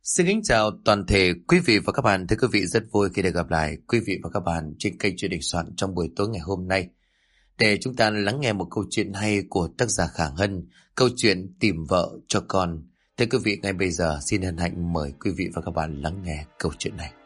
Xin kính chào toàn thể quý vị và các bạn. Thưa quý vị, rất vui khi được gặp lại quý vị và các bạn trên kênh Chuyện Đình Soạn trong buổi tối ngày hôm nay, để chúng ta lắng nghe một câu chuyện hay của tác giả Khả Hân, câu chuyện Tìm Vợ Cho Con. Thưa quý vị, ngay bây giờ xin hân hạnh mời quý vị và các bạn lắng nghe câu chuyện này.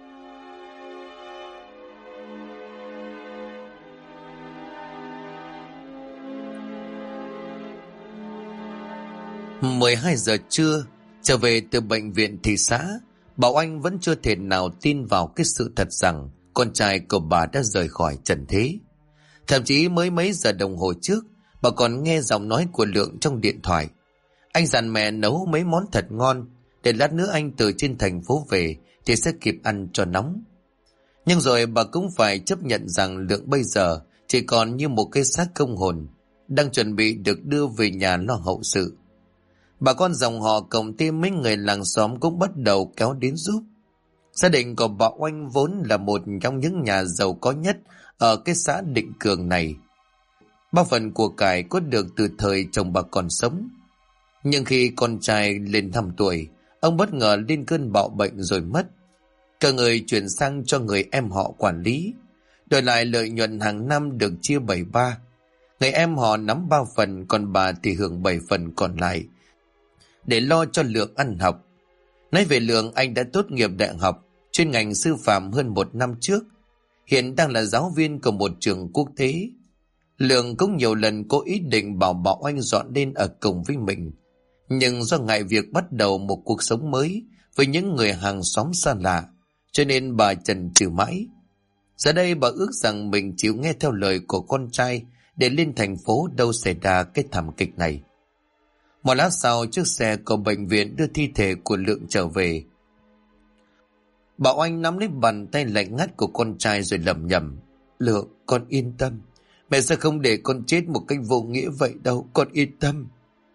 "12 giờ trưa, trở về từ bệnh viện thị xã, Bảo Anh vẫn chưa thể nào tin vào cái sự thật rằng con trai của bà đã rời khỏi trần thế. Thậm chí mới mấy giờ đồng hồ trước, bà còn nghe giọng nói của Lượng trong điện thoại. Anh dặn mẹ nấu mấy món thật ngon, để lát nữa anh từ trên thành phố về thì sẽ kịp ăn cho nóng. Nhưng rồi bà cũng phải chấp nhận rằng Lượng bây giờ chỉ còn như một cái xác không hồn, đang chuẩn bị được đưa về nhà lo hậu sự. Bà con dòng họ cộng thêm mấy người làng xóm cũng bắt đầu kéo đến giúp. Gia đình của Bảo Anh vốn là một trong những nhà giàu có nhất ở cái xã Định Cường này. Ba phần của cải có được từ thời chồng bà còn sống. Nhưng khi con trai lên 5 tuổi, ông bất ngờ lên cơn bạo bệnh rồi mất. Cả người chuyển sang cho người em họ quản lý, đổi lại lợi nhuận hàng năm được chia 7/3. Người em họ nắm 3 phần, còn bà thì hưởng 7 phần còn lại, để lo cho Lượng ăn học. Nói về Lượng, anh đã tốt nghiệp đại học chuyên ngành sư phạm hơn 1 năm trước, hiện đang là giáo viên của một trường quốc tế. Lượng cũng nhiều lần có ý định bảo Bảo Anh dọn lên ở cùng với mình, nhưng do ngại việc bắt đầu một cuộc sống mới với những người hàng xóm xa lạ, cho nên bà chần chừ mãi. Giờ đây bà ước rằng mình chịu nghe theo lời của con trai để lên thành phố, đâu xảy ra cái thảm kịch này. Một lát sau, chiếc xe của bệnh viện đưa thi thể của Lượng trở về. Bảo Anh nắm lấy bàn tay lạnh ngắt của con trai rồi lẩm nhẩm: "Lượng, con yên tâm. Mẹ sẽ không để con chết một cách vô nghĩa vậy đâu, con yên tâm."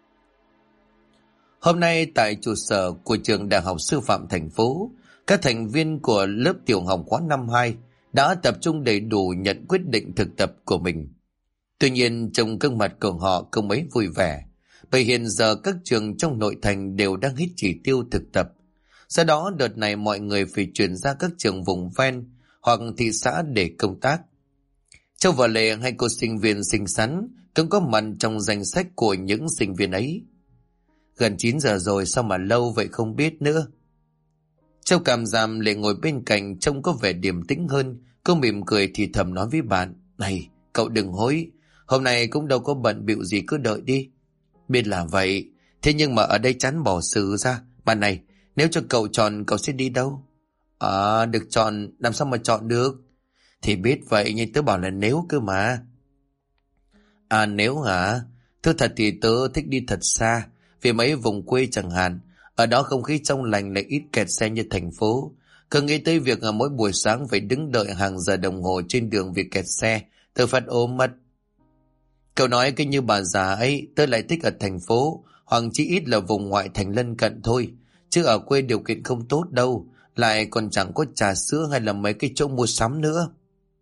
Hôm nay tại trụ sở của trường Đại học Sư phạm thành phố, các thành viên của lớp tiểu học khóa năm 2 đã tập trung đầy đủ nhận quyết định thực tập của mình. Tuy nhiên, trong gương mặt của họ không mấy vui vẻ, bởi hiện giờ các trường trong nội thành đều đang hết chỉ tiêu thực tập. Do đó đợt này mọi người phải chuyển ra các trường vùng ven hoặc thị xã để công tác. Châu và Lệ, hai cô sinh viên xinh xắn, cũng có mặt trong danh sách của những sinh viên ấy. "Gần 9 giờ rồi, sao mà lâu vậy không biết nữa." Châu cảm giảm, Lệ ngồi bên cạnh trông có vẻ điềm tĩnh hơn. Cô mỉm cười thì thầm nói với bạn: "Này, cậu đừng hối, hôm nay cũng đâu có bận bịu gì, cứ đợi đi." "Biết là vậy, thế nhưng mà ở đây chán bỏ sự ra. Mà này, nếu cho cậu chọn, cậu sẽ đi đâu?" Được chọn, làm sao mà chọn được?" "Thì biết vậy, nhưng tớ bảo là nếu cơ mà." Nếu hả? Thưa thật thì tớ thích đi thật xa, vì mấy vùng quê chẳng hạn. Ở đó không khí trong lành, lại ít kẹt xe như thành phố. Cứ nghĩ tới việc mỗi buổi sáng phải đứng đợi hàng giờ đồng hồ trên đường vì kẹt xe, tớ phát ốm mất." Cậu nói cái như bà già ấy, tớ lại thích ở thành phố, hoặc chỉ ít là vùng ngoại thành lân cận thôi. Chứ ở quê điều kiện không tốt đâu, lại còn chẳng có trà sữa hay là mấy cái chỗ mua sắm nữa.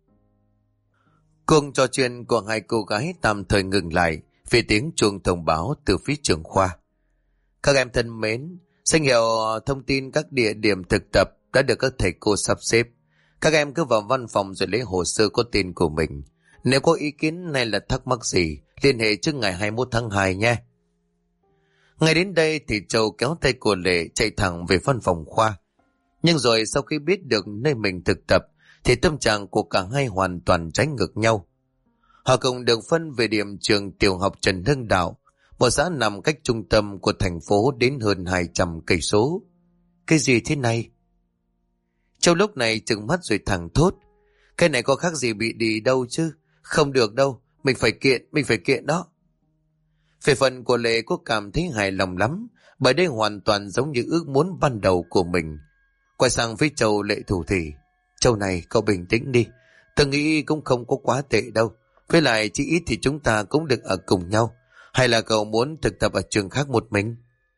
Cuộc trò chuyện của hai cô gái tạm thời ngừng lại vì tiếng chuông thông báo từ phía trưởng khoa. "Các em thân mến, danh hiệu thông tin các địa điểm thực tập đã được các thầy cô sắp xếp. Các em cứ vào văn phòng rồi lấy hồ sơ có tên của mình. Nếu có ý kiến hay là thắc mắc gì, liên hệ trước ngày 21 tháng 2 nhé." Ngay đến đây thì Châu kéo tay của Lệ chạy thẳng về văn phòng khoa. Nhưng rồi sau khi biết được nơi mình thực tập thì tâm trạng của cả hai hoàn toàn trái ngược nhau. Họ cùng được phân về điểm trường tiểu học Trần Hưng Đạo, một xã nằm cách trung tâm của thành phố đến hơn 200 cây số. "Cái gì thế này?" Châu lúc này trừng mắt rồi thẳng thốt: "Cái này có khác gì bị đi đâu chứ? Không được đâu, mình phải kiện đó." Về phần của Lệ, cô cảm thấy hài lòng lắm, bởi đây hoàn toàn giống như ước muốn ban đầu của mình. Quay sang phía Châu, Lệ thủ thỉ: "Châu này, cậu bình tĩnh đi. Tôi nghĩ cũng không có quá tệ đâu. Với lại chỉ ít thì chúng ta cũng được ở cùng nhau. Hay là cậu muốn thực tập ở trường khác một mình?"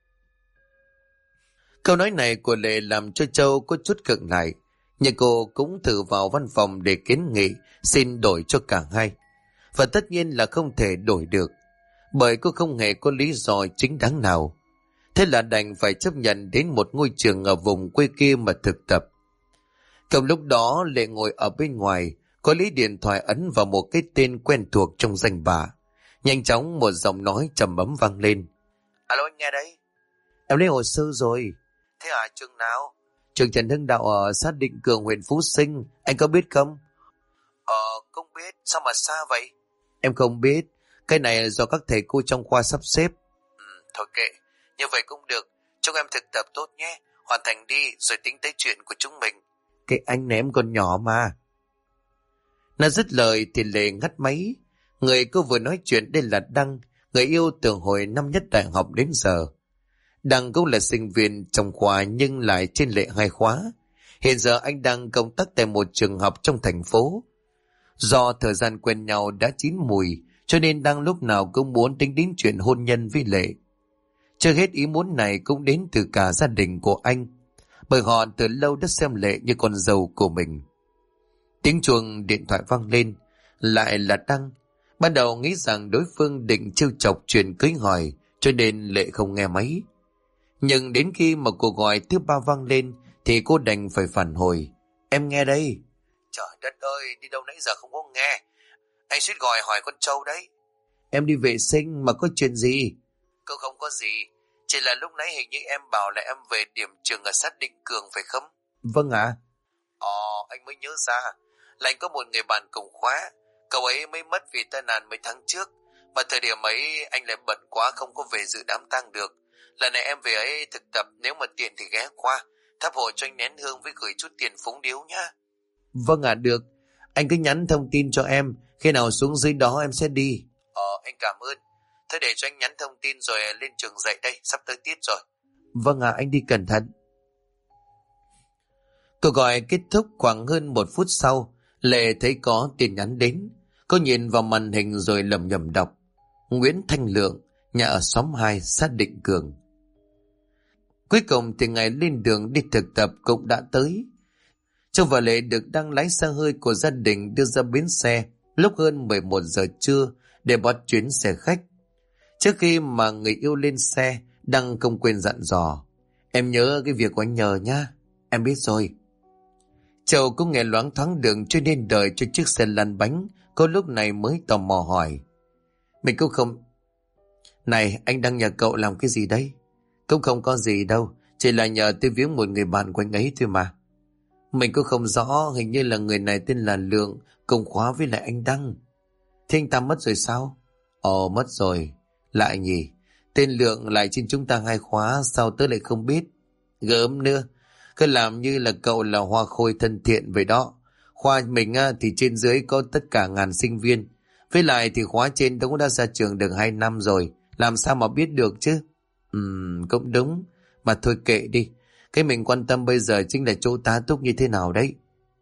Câu nói này của Lệ làm cho Châu có chút khựng lại, nhưng cô cũng thử vào văn phòng để kiến nghị xin đổi cho cả hai. Và tất nhiên là không thể đổi được, bởi cô không hề có lý do chính đáng nào. Thế Thế là đành phải chấp nhận đến một ngôi trường ở vùng quê kia mà thực tập. Cầm lúc đó Lệ ngồi ở bên ngoài, có lấy điện thoại ấn vào một cái tên quen thuộc trong danh bạ. Nhanh chóng một giọng nói trầm ấm vang lên. Alo, anh nghe đấy. Em lấy hồ sơ rồi. Thế à, trường nào? Trường Trần Hưng Đạo ở xã Định Cường, huyện Phú Sinh. Anh có biết không? Không biết. Sao mà xa vậy? Em không biết. Cái này do các thầy cô trong khoa sắp xếp. Thôi kệ. Như vậy cũng được. Chúc em thực tập tốt nhé. Hoàn thành đi rồi tính tới chuyện của chúng mình. Cái anh này em còn nhỏ mà. Nó dứt lời thì Lệ ngắt máy. Người cô vừa nói chuyện đây là Đăng, người yêu từ hồi năm nhất đại học đến giờ. Đăng cũng là sinh viên trong khoa nhưng lại trên Lệ 2 khóa. Hiện giờ anh đang công tác tại một trường học trong thành phố. Do thời gian quen nhau đã chín mùi, cho nên Đăng lúc nào cũng muốn tính đến chuyện hôn nhân với Lệ. Chưa hết ý muốn này cũng đến từ cả gia đình của anh, bởi họ từ lâu đã xem Lệ như con dâu của mình. Tiếng chuông điện thoại vang lên, lại là Đăng. Ban đầu nghĩ rằng đối phương định trêu chọc chuyện cưới hỏi, cho nên Lệ không nghe máy. Nhưng đến khi mà cuộc gọi thứ 3 vang lên thì cô đành phải phản hồi. Em nghe đây. Trời đất ơi, đi đâu nãy giờ không có nghe. Anh suýt gọi hỏi con trâu đấy. Em đi vệ sinh mà có chuyện gì? Cô không có gì. Chỉ là lúc nãy hình như em bảo là em về điểm trường ở sát Định Cường phải không? Vâng ạ. Anh mới nhớ ra là anh có một người bạn cùng khóa. Cậu ấy mới mất vì tai nạn mấy tháng trước. Và thời điểm ấy anh lại bận quá không có về dự đám tang được. Lần này em về ấy thực tập, nếu mà tiện thì ghé qua thắp hộ cho anh nén hương với gửi chút tiền phúng điếu nhá. Vâng ạ, được. Anh cứ nhắn thông tin cho em. Khi nào xuống dưới đó em sẽ đi. Anh cảm ơn. Thế để cho anh nhắn thông tin rồi lên trường dạy đây, sắp tới tiết rồi. Vâng ạ, anh đi cẩn thận. Cuộc gọi kết thúc khoảng hơn 1 phút sau, Lệ thấy có tin nhắn đến. Cô nhìn vào màn hình rồi lẩm nhẩm đọc. Nguyễn Thanh Lượng, nhà ở xóm 2, xã Định Cường. Cuối cùng thì ngày lên đường đi thực tập cũng đã tới. Châu và Lệ được Đăng lái xe hơi của gia đình đưa ra bến xe lúc hơn 11 giờ trưa để bắt chuyến xe khách. Trước khi mà người yêu lên xe, Đăng không quên dặn dò. Em nhớ cái việc của anh nhờ nhá. Em biết rồi. Châu cũng nghe loáng thoáng đường cho nên đợi cho chiếc xe lăn bánh. Cô lúc này mới tò mò hỏi. Mình cũng không... Này, anh đang nhờ cậu làm cái gì đấy? Cũng không có gì đâu. Chỉ là nhờ tôi viếng một người bạn của anh ấy thôi mà. Mình cũng không rõ, hình như là người này tên là Lượng, cùng khóa với lại anh Đăng. Thế anh ta mất rồi sao? Mất rồi. Lại nhỉ, tên Lượng lại trên chúng ta 2 khóa, sao tớ lại không biết? Gớm nữa, cứ làm như là cậu là hoa khôi thân thiện vậy đó. Khoa mình thì trên dưới có tất cả ngàn sinh viên. Với lại thì khóa trên tôi cũng đã ra trường được 2 năm rồi, làm sao mà biết được chứ? Cũng đúng, mà thôi kệ đi. Cái mình quan tâm bây giờ chính là chỗ tá túc như thế nào đấy.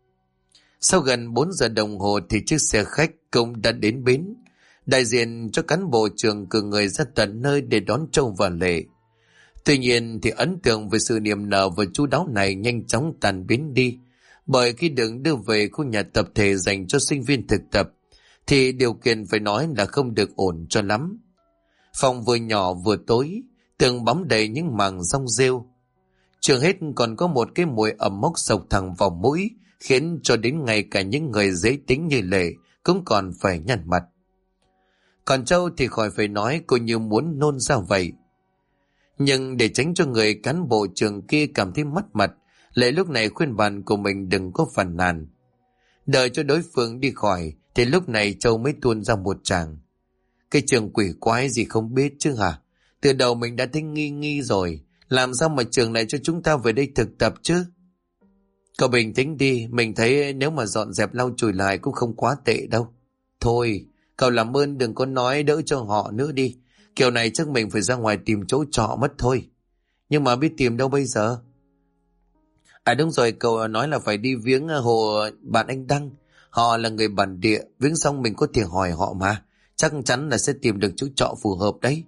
Sau gần 4 giờ đồng hồ thì chiếc xe khách cũng đã đến bến. Đại diện cho cán bộ trường cử người ra tận nơi để đón Châu và Lệ. Tuy nhiên thì ấn tượng về sự niềm nở và chu đáo này nhanh chóng tàn biến đi. Bởi khi được đưa về khu nhà tập thể dành cho sinh viên thực tập, thì điều kiện phải nói là không được ổn cho lắm. Phòng vừa nhỏ vừa tối, tường bám đầy những màng rong rêu. Trường hết còn có một cái mùi ẩm mốc sộc thẳng vào mũi, khiến cho đến ngay cả những người dễ tính như Lệ cũng còn phải nhăn mặt. Còn Châu thì khỏi phải nói, cô như muốn nôn ra vậy. Nhưng để tránh cho người cán bộ trường kia cảm thấy mất mặt, Lệ lúc này khuyên bạn của mình đừng có phàn nàn. Đợi cho đối phương đi khỏi thì lúc này Châu mới tuôn ra một tràng. Cái trường quỷ quái gì không biết chứ hả? Từ đầu mình đã thấy nghi nghi rồi. Làm sao mà trường lại cho chúng ta về đây thực tập chứ? Cậu bình tĩnh đi, mình thấy nếu mà dọn dẹp lau chùi lại cũng không quá tệ đâu. Thôi, cậu làm ơn đừng có nói đỡ cho họ nữa đi. Kiểu này chắc mình phải ra ngoài tìm chỗ trọ mất thôi. Nhưng mà biết tìm đâu bây giờ? À đúng rồi, cậu nói là phải đi viếng hồ bạn anh Đăng. Họ là người bản địa, viếng xong mình có thể hỏi họ mà. Chắc chắn là sẽ tìm được chỗ trọ phù hợp đấy.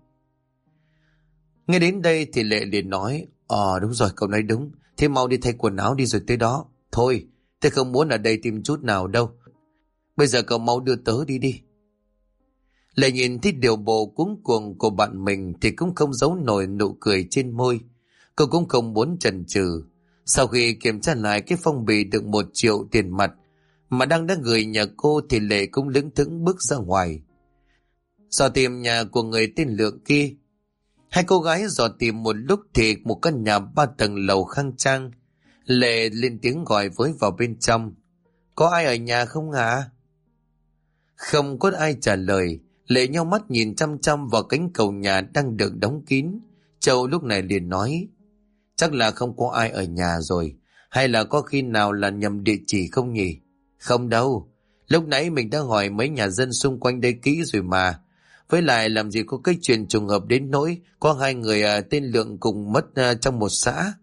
Nghe đến đây thì Lệ liền nói, đúng rồi, cậu nói đúng. Thế mau đi thay quần áo đi rồi tới đó. Thôi, tôi không muốn ở đây tìm chút nào đâu. Bây giờ cậu mau đưa tớ đi đi. Lệ nhìn thấy điều bộ cuống cuồng của bạn mình thì cũng không giấu nổi nụ cười trên môi. Cô cũng không muốn chần chừ. Sau khi kiểm tra lại cái phong bì được 1 triệu tiền mặt mà đang đã gửi nhà cô thì Lệ cũng lững thững bước ra ngoài. Dò tìm nhà của người tên Lượng kia. Hai cô gái dò tìm một lúc thì một căn nhà 3 tầng lầu khang trang. Lệ lên tiếng gọi với vào bên trong. Có ai ở nhà không hả? Không có ai trả lời. Lệ nheo mắt nhìn chăm chăm vào cánh cầu nhà đang được đóng kín. Châu lúc này liền nói. Chắc là không có ai ở nhà rồi. Hay là có khi nào là nhầm địa chỉ không nhỉ? Không đâu. Lúc nãy mình đã hỏi mấy nhà dân xung quanh đây kỹ rồi mà. Với lại làm gì có cái chuyện trùng hợp đến nỗi có 2 người tên Lượng cùng mất trong một xã.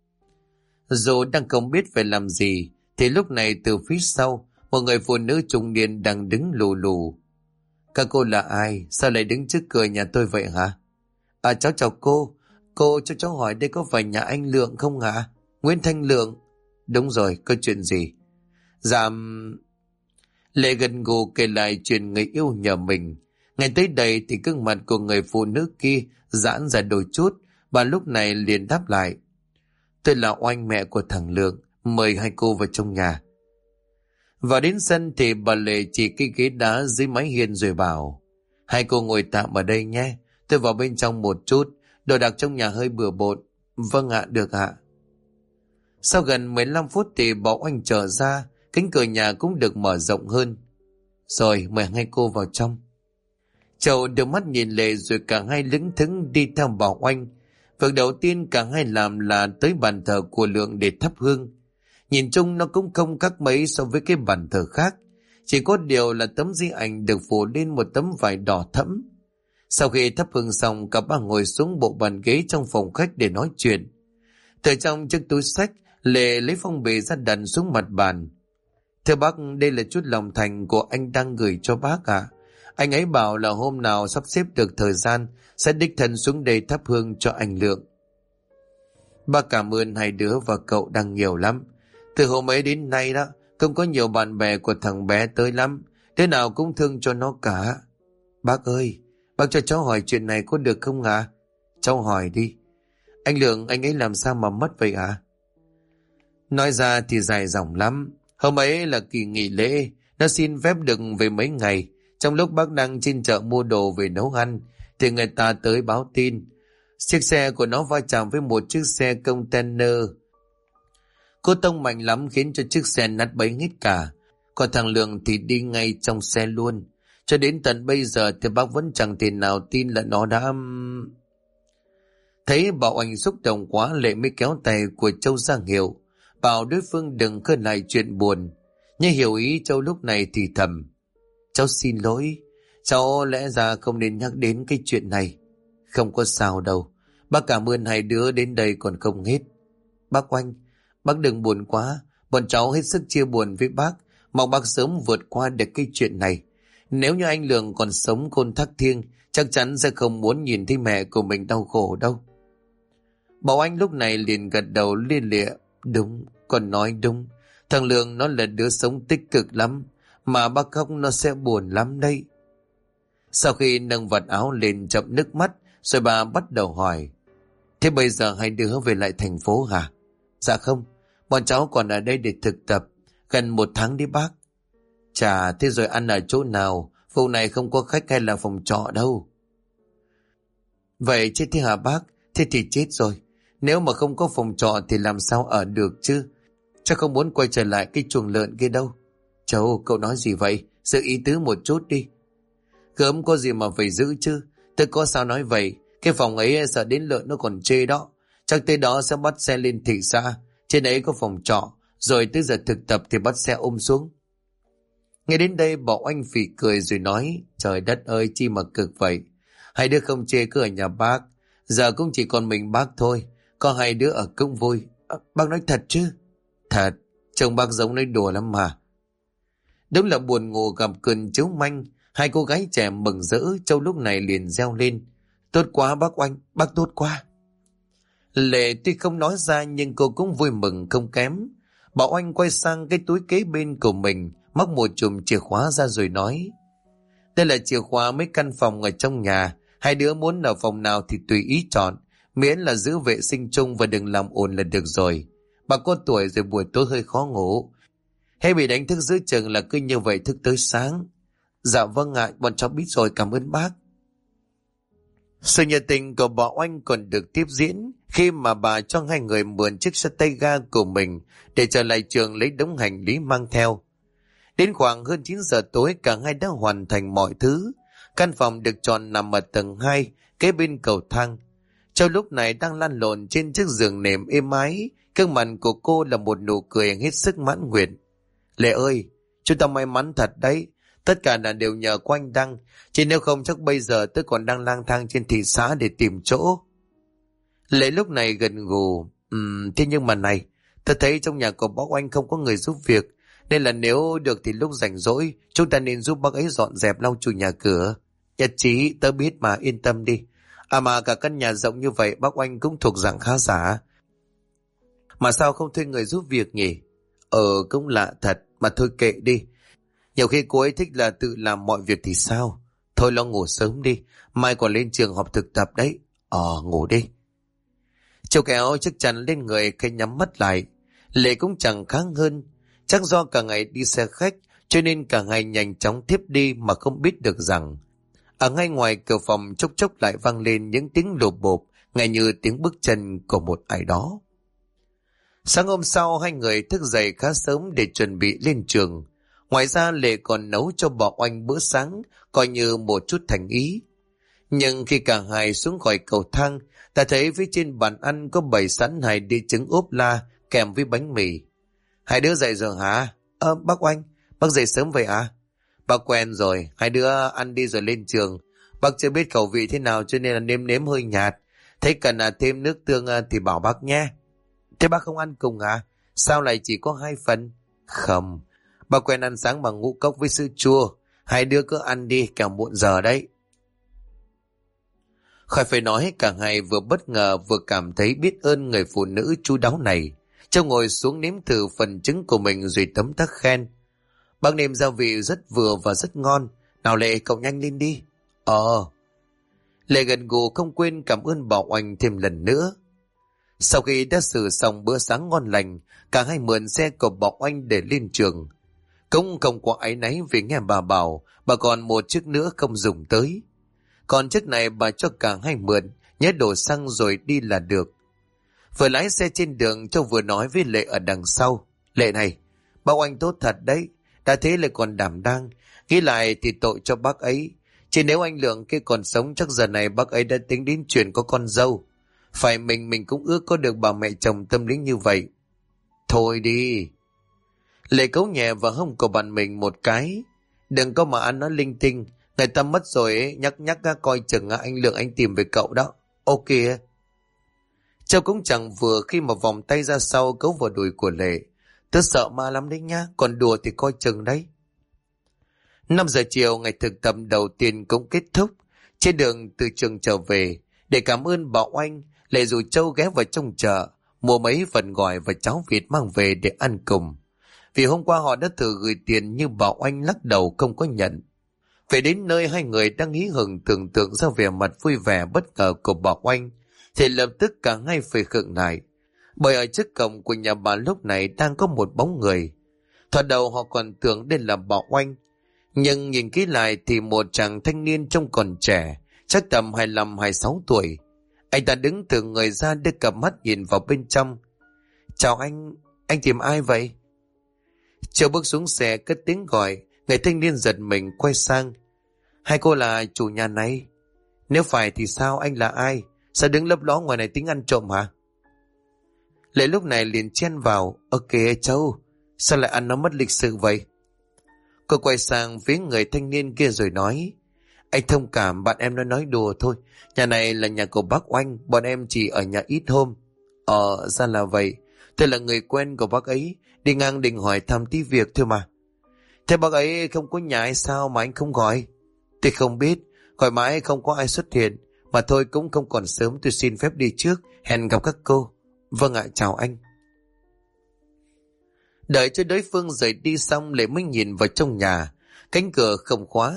Dù đang không biết phải làm gì thì lúc này từ phía sau một người phụ nữ trung niên đang đứng lù lù. Các cô là ai? Sao lại đứng trước cửa nhà tôi vậy hả? Cháu chào cô. Cô cho cháu hỏi đây có phải nhà anh Lượng không hả? Nguyễn Thanh Lượng. Đúng rồi, có chuyện gì? Dạ... Lệ gần gù kể lại chuyện người yêu nhờ mình. Ngay tới đây thì gương mặt của người phụ nữ kia giãn ra đôi chút, và lúc này liền đáp lại. Tôi là Oanh, mẹ của thằng Lượng, mời hai cô vào trong nhà. Vào đến sân thì bà Lệ chỉ cái ghế đá dưới mái hiên rồi bảo. Hai cô ngồi tạm ở đây nhé, tôi vào bên trong một chút, đồ đạc trong nhà hơi bừa bộn. Vâng ạ, được ạ. Sau gần 15 phút thì bà Oanh trở ra, cánh cửa nhà cũng được mở rộng hơn. Rồi mời hai cô vào trong. Châu đưa mắt nhìn Lệ rồi cả hai lững thững đi theo bà Oanh. Việc đầu tiên cả hai làm là tới bàn thờ của Lượng để thắp hương. Nhìn chung nó cũng không khác mấy so với cái bàn thờ khác. Chỉ có điều là tấm di ảnh được phủ lên một tấm vải đỏ thẫm. Sau khi thắp hương xong, cả ba ngồi xuống bộ bàn ghế trong phòng khách để nói chuyện. Từ trong chiếc túi xách, Lệ lấy phong bì ra đặt xuống mặt bàn. Thưa bác, đây là chút lòng thành của anh đang gửi cho bác ạ. Anh ấy bảo là hôm nào sắp xếp được thời gian sẽ đích thân xuống đây thắp hương cho anh Lượng. Bác cảm ơn hai đứa và cậu đang nhiều lắm. Từ hôm ấy đến nay đó, không có nhiều bạn bè của thằng bé tới lắm. Thế nào cũng thương cho nó cả. Bác ơi, bác cho cháu hỏi chuyện này có được không ạ? Cháu hỏi đi. Anh Lượng, anh ấy làm sao mà mất vậy ạ? Nói ra thì dài dòng lắm. Hôm ấy là kỳ nghỉ lễ, nó xin phép được về mấy ngày. Trong lúc bác đang trên chợ mua đồ về nấu ăn, thì người ta tới báo tin. Chiếc xe của nó va chạm với một chiếc xe container. Cô tông mạnh lắm khiến cho chiếc xe nát bấy hết cả. Còn thằng Lượng thì đi ngay trong xe luôn. Cho đến tận bây giờ thì bác vẫn chẳng thể nào tin là nó đã... Thấy bảo Oanh xúc động quá, Lệ mới kéo tay của Châu ra hiệu, bảo đối phương đừng khơi lại chuyện buồn. Nhưng hiểu ý Châu lúc này thì thầm. Cháu xin lỗi, cháu lẽ ra không nên nhắc đến cái chuyện này. Không có sao đâu, bác cảm ơn hai đứa đến đây còn không hết. Bác Oanh, bác đừng buồn quá, bọn cháu hết sức chia buồn với bác, mong bác sớm vượt qua được cái chuyện này. Nếu như anh Lượng còn sống khôn thác thiêng, chắc chắn sẽ không muốn nhìn thấy mẹ của mình đau khổ đâu. Bảo Anh lúc này liền gật đầu lia lịa. Đúng, con nói đúng, thằng Lượng nó là đứa sống tích cực lắm, mà bác khóc nó sẽ buồn lắm đây. Sau khi nâng vạt áo lên chậm nước mắt, rồi bà bắt đầu hỏi. Thế bây giờ hai đứa về lại thành phố hả? Dạ không, bọn cháu còn ở đây để thực tập, gần 1 tháng đi bác. Chà, thế rồi ăn ở chỗ nào? Vùng này không có khách hay là phòng trọ đâu. Vậy chết thế hả bác? Thế thì chết rồi. Nếu mà không có phòng trọ thì làm sao ở được chứ? Chắc không muốn quay trở lại cái chuồng lợn kia đâu. Châu, cậu nói gì vậy? Giữ ý tứ một chút đi. Gớm có gì mà phải giữ chứ? Tôi có sao nói vậy? Cái phòng ấy sợ đến lợn nó còn chê đó. Chắc tới đó sẽ bắt xe lên thị xã. Trên ấy có phòng trọ. Rồi tới giờ thực tập thì bắt xe ôm xuống. Nghe đến đây Bảo Anh phì cười rồi nói. Trời đất ơi, chi mà cực vậy. Hai đứa không chê cứ ở nhà bác. Giờ cũng chỉ còn mình bác thôi. Có hai đứa ở cũng vui. Bác nói thật chứ? Thật, chồng bác giống nói đùa lắm mà. Đúng là buồn ngủ gặp cơn chiếu manh. Hai cô gái trẻ mừng rỡ. Châu lúc này liền reo lên. Tốt quá bác Oanh, bác tốt quá. Lệ tuy không nói ra nhưng cô cũng vui mừng không kém. Bảo Oanh quay sang cái túi kế bên của mình, móc một chùm chìa khóa ra rồi nói. Đây là chìa khóa mấy căn phòng ở trong nhà. Hai đứa muốn ở phòng nào thì tùy ý chọn, miễn là giữ vệ sinh chung và đừng làm ồn là được rồi. Bà có tuổi rồi, buổi tối hơi khó ngủ. Hay bị đánh thức giữa chừng là cứ như vậy thức tới sáng. Dạ vâng ạ, bọn cháu biết rồi, cảm ơn bác. Sự nhiệt tình của bà Oanh còn được tiếp diễn khi mà bà cho hai người mượn chiếc xe tay ga của mình để trở lại trường lấy đống hành lý mang theo. Đến khoảng hơn 9 giờ tối, cả hai đã hoàn thành mọi thứ. Căn phòng được chọn nằm ở tầng 2, kế bên cầu thang. Châu lúc này đang lăn lộn trên chiếc giường nệm êm ái, gương mặt của cô là một nụ cười hết sức mãn nguyện. Lệ ơi, chúng ta may mắn thật đấy. Tất cả là đều nhờ có anh Đăng. Chứ nếu không chắc bây giờ tôi còn đang lang thang trên thị xã để tìm chỗ. Lệ lúc này gần gù. Thế nhưng mà này, tôi thấy trong nhà của bác Oanh không có người giúp việc. Nên là nếu được thì lúc rảnh rỗi chúng ta nên giúp bác ấy dọn dẹp lau chùi nhà cửa. Nhất trí, tớ biết mà, yên tâm đi. À mà cả căn nhà rộng như vậy bác Oanh cũng thuộc dạng khá giả. Mà sao không thuê người giúp việc nhỉ? Cũng lạ thật. Mà thôi kệ đi. Nhiều khi cô ấy thích là tự làm mọi việc thì sao? Thôi lo ngủ sớm đi. Mai còn lên trường học thực tập đấy. Ngủ đi. Châu kéo chiếc chăn lên người khi nhắm mắt lại. Lệ cũng chẳng kháng hơn. Chắc do cả ngày đi xe khách cho nên cả ngày nhanh chóng tiếp đi mà không biết được rằng ở ngay ngoài cửa phòng chốc chốc lại vang lên những tiếng lộp bộp, ngay như tiếng bước chân của một ai đó. Sáng hôm sau hai người thức dậy khá sớm để chuẩn bị lên trường. Ngoài ra Lệ còn nấu cho bà Oanh bữa sáng, coi như một chút thành ý. Nhưng khi cả hai xuống khỏi cầu thang, ta thấy phía trên bàn ăn có bày sẵn 2 đĩa trứng ốp la kèm với bánh mì. Hai đứa dậy rồi hả? Bác Oanh, bác dậy sớm vậy à? Bác quen rồi, hai đứa ăn đi rồi lên trường. Bác chưa biết khẩu vị thế nào cho nên là nêm nếm hơi nhạt. Thấy cần thêm nước tương thì bảo bác nhé. Thế bác không ăn cùng à? Sao lại chỉ có 2 phần? Không, bác quen ăn sáng bằng ngũ cốc với sữa chua. Hai đứa cứ ăn đi, kẻo muộn giờ đấy. Khỏi phải nói, cả hai vừa bất ngờ vừa cảm thấy biết ơn người phụ nữ chu đáo này. Châu ngồi xuống nếm thử phần trứng của mình rồi tấm tắc khen. Bác nêm gia vị rất vừa và rất ngon. Nào Lệ, cậu nhanh lên đi. Lệ gần gù không quên cảm ơn Bảo Oanh thêm lần nữa. Sau khi đã xử xong bữa sáng ngon lành, cả hai mượn xe của Bảo Oanh để lên trường. Cũng không có áy náy vì nghe bà bảo bà còn một chiếc nữa không dùng tới. Còn chiếc này bà cho cả hai mượn, nhớ đổ xăng rồi đi là được. Vừa lái xe trên đường, Châu vừa nói với Lệ ở đằng sau. Lệ này, bác Oanh tốt thật đấy, đã thế lại còn đảm đang. Nghĩ lại thì tội cho bác ấy. Chỉ nếu anh Lượng kia còn sống chắc giờ này bác ấy đã tính đến chuyện có con dâu. Phải mình cũng ước có được bà mẹ chồng tâm lý như vậy. Thôi đi. Lệ cấu nhẹ vào hông của bạn mình một cái. Đừng có mà ăn nói linh tinh. Người ta mất rồi ấy, nhắc coi chừng anh Lượng anh tìm về cậu đó. Ok. Châu cũng chẳng vừa khi mà vòng tay ra sau cấu vào đùi của Lệ. Tớ sợ ma lắm đấy nhá, còn đùa thì coi chừng đấy. 5 giờ chiều ngày thực tập đầu tiên cũng kết thúc. Trên đường từ trường trở về, để cảm ơn bà Oanh, Lệ rủ Châu ghé vào trong chợ, mua mấy phần gỏi và cháo vịt mang về để ăn cùng. Vì hôm qua họ đã thử gửi tiền nhưng bà Oanh lắc đầu không có nhận. Về đến nơi hai người đang hí hửng tưởng tượng ra vẻ mặt vui vẻ bất ngờ của bà Oanh, thì lập tức cả hai phải khựng lại. Bởi ở trước cổng của nhà bà lúc này đang có một bóng người. Thoạt đầu họ còn tưởng đây là bà Oanh, nhưng nhìn kỹ lại thì một chàng thanh niên trông còn trẻ, chắc tầm 25-26 tuổi. Anh ta đứng từ người ra đưa cặp mắt nhìn vào bên trong. Chào anh tìm ai vậy? Châu bước xuống xe cất tiếng gọi, người thanh niên giật mình quay sang. Hai cô là chủ nhà này? Nếu phải thì sao, anh là ai? Sao đứng lấp ló ngoài này tính ăn trộm hả? Lệ lúc này liền chen vào. Ok Châu, sao lại ăn nó mất lịch sự vậy? Cô quay sang phía người thanh niên kia rồi nói. Anh thông cảm, bạn em nói đùa thôi. Nhà này là nhà của bác Oanh, bọn em chỉ ở nhà ít hôm. Ra là vậy. Tôi là người quen của bác ấy, đi ngang định hỏi thăm tí việc thôi mà. Thế bác ấy không có nhà hay sao mà anh không gọi? Tôi không biết, gọi mãi không có ai xuất hiện. Mà thôi cũng không còn sớm, tôi xin phép đi trước, hẹn gặp các cô. Vâng ạ, chào anh. Đợi cho đối phương rời đi xong Lệ mới nhìn vào trong nhà. Cánh cửa không khóa,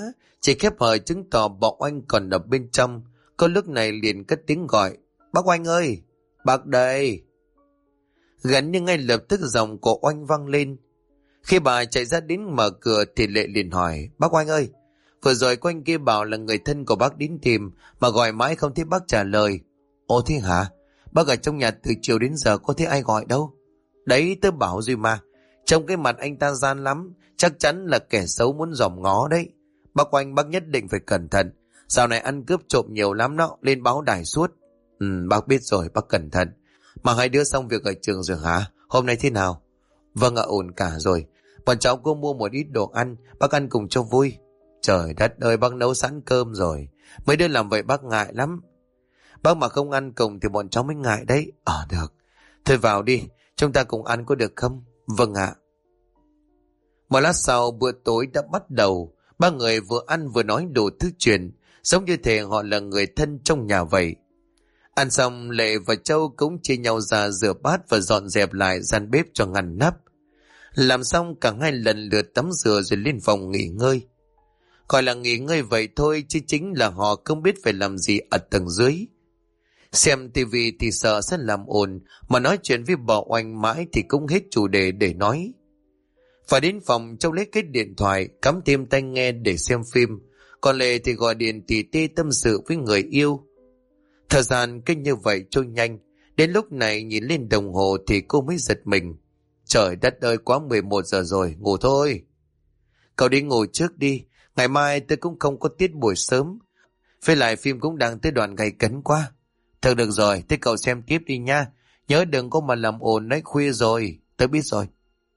Chị khép hờ chứng tỏ Bảo Oanh còn ở bên trong. Cô lúc này liền cất tiếng gọi: "Bác Oanh ơi, bác đây!" Gần như ngay lập tức giọng của Oanh vang lên. Khi bà chạy ra đến mở cửa thì Lệ liền hỏi: "Bác Oanh ơi, vừa rồi cô anh kia bảo là người thân của bác đến tìm, mà gọi mãi không thấy bác trả lời." "Ồ thế hả? Bác ở trong nhà từ chiều đến giờ có thấy ai gọi đâu." "Đấy tớ bảo rồi mà, trong cái mặt anh ta gian lắm, chắc chắn là kẻ xấu muốn dòm ngó đấy. Bác Oanh bác nhất định phải cẩn thận, dạo này ăn cướp trộm nhiều lắm đó, lên báo đài suốt." Bác biết rồi, bác cẩn thận." "Mà hai đứa xong việc ở trường rồi hả? Hôm nay thế nào?" "Vâng ạ, ổn cả rồi. Bọn cháu cô mua một ít đồ ăn, bác ăn cùng cho vui." "Trời đất ơi, bác nấu sẵn cơm rồi. Mấy đứa làm vậy bác ngại lắm." "Bác mà không ăn cùng thì bọn cháu mới ngại đấy." Được. Thôi vào đi, chúng ta cùng ăn có được không?" "Vâng ạ." Một lát sau bữa tối đã bắt đầu. Ba người vừa ăn vừa nói đủ thứ chuyện, giống như thể họ là người thân trong nhà vậy. Ăn xong, Lệ và Châu cũng chia nhau ra rửa bát và dọn dẹp lại gian bếp cho ngăn nắp. Làm xong cả hai lần lượt tắm rửa rồi lên phòng nghỉ ngơi. Gọi là nghỉ ngơi vậy thôi chứ chính là họ không biết phải làm gì ở tầng dưới. Xem tivi thì sợ sẽ làm ồn, mà nói chuyện với Bảo Oanh mãi thì cũng hết chủ đề để nói. Phải đến phòng, Châu lấy cái điện thoại cắm thêm tai nghe để xem phim, còn Lệ thì gọi điện tỉ tê tâm sự với người yêu. Thời gian cứ như vậy trôi nhanh, đến lúc này nhìn lên đồng hồ thì cô mới giật mình. Trời đất ơi, quá 11 giờ rồi, ngủ thôi. "Cậu đi ngủ trước đi, ngày mai tôi cũng không có tiết buổi sớm. Với lại phim cũng đang tới đoạn gay cấn quá." "Thôi được rồi, thế cậu xem tiếp đi nha. Nhớ đừng có mà làm ồn đấy, khuya rồi." "Tôi biết rồi."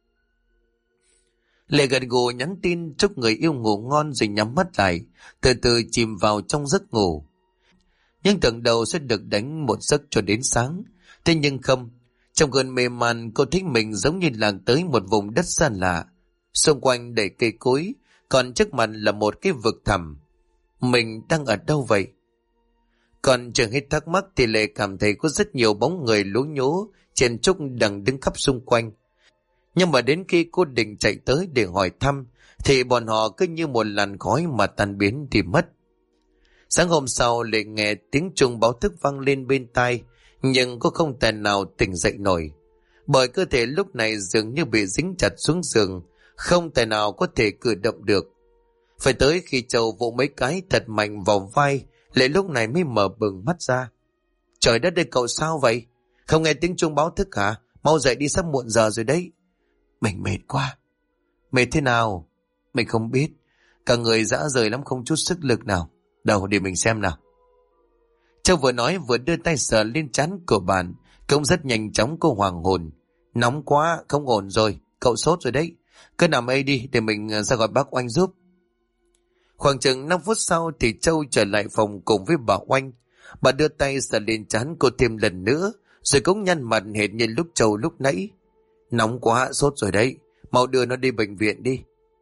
Lệ gật gù nhắn tin chúc người yêu ngủ ngon rồi nhắm mắt lại, từ từ chìm vào trong giấc ngủ. Nhưng tưởng đầu sẽ được đánh một giấc cho đến sáng. Thế nhưng không, trong cơn mê man cô thấy mình giống như là tới một vùng đất xa lạ. Xung quanh đầy cây cối, còn trước mặt là một cái vực thẳm. Mình đang ở đâu vậy? Còn chưa hết thắc mắc thì Lệ cảm thấy có rất nhiều bóng người lố nhố, chen chúc đang đứng khắp xung quanh. Nhưng mà đến khi cô định chạy tới để hỏi thăm, thì bọn họ cứ như một làn khói mà tan biến đi mất. Sáng hôm sau, Lệ nghe tiếng chuông báo thức vang lên bên tai, nhưng cô không thể nào tỉnh dậy nổi. Bởi cơ thể lúc này dường như bị dính chặt xuống giường, không thể nào có thể cử động được. Phải tới khi Châu vỗ mấy cái thật mạnh vào vai, Lệ lúc này mới mở bừng mắt ra. "Trời đất ơi, cậu sao vậy? Không nghe tiếng chuông báo thức hả? Mau dậy đi, sắp muộn giờ rồi đấy." "Mình mệt quá." "Mệt thế nào?" "Mình không biết. Cả người rã rời lắm, không chút sức lực nào." "Đâu để mình xem nào." Châu vừa nói vừa đưa tay sờ lên trán của bạn, cũng rất nhanh chóng cô hoàng hồn. "Nóng quá, không ổn rồi, cậu sốt rồi đấy. Cứ nằm ấy đi để mình ra gọi bác Oanh giúp." Khoảng chừng 5 phút sau thì Châu trở lại phòng cùng với bà Oanh. Bà đưa tay sờ lên trán cô thêm lần nữa, rồi cũng nhăn mặt hệt như lúc Châu lúc nãy. "Nóng quá, sốt rồi đấy, mau đưa nó đi bệnh viện đi."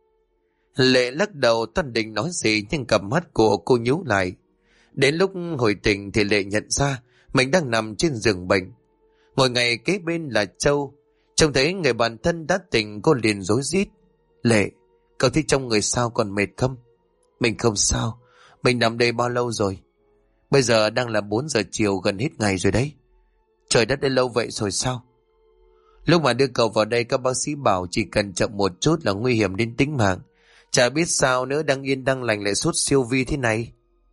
Lệ lắc đầu toan định nói gì nhưng cặp mắt của cô nhíu lại. Đến lúc hồi tỉnh thì Lệ nhận ra mình đang nằm trên giường bệnh. Ngồi ngay kế bên là Châu. Trông thấy người bạn thân đã tỉnh, cô liền rối rít. "Lệ, cậu thấy trong người sao, còn mệt không?" "Mình không sao, mình nằm đây bao lâu rồi?" "Bây giờ đang là 4 giờ chiều, gần hết ngày rồi đấy." "Trời đất ơi, lâu vậy rồi sao?" "Lúc mà đưa cậu vào đây các bác sĩ bảo chỉ cần chậm một chút là nguy hiểm đến tính mạng. Chả biết sao nữa, đang yên đang lành lại sốt siêu vi thế này."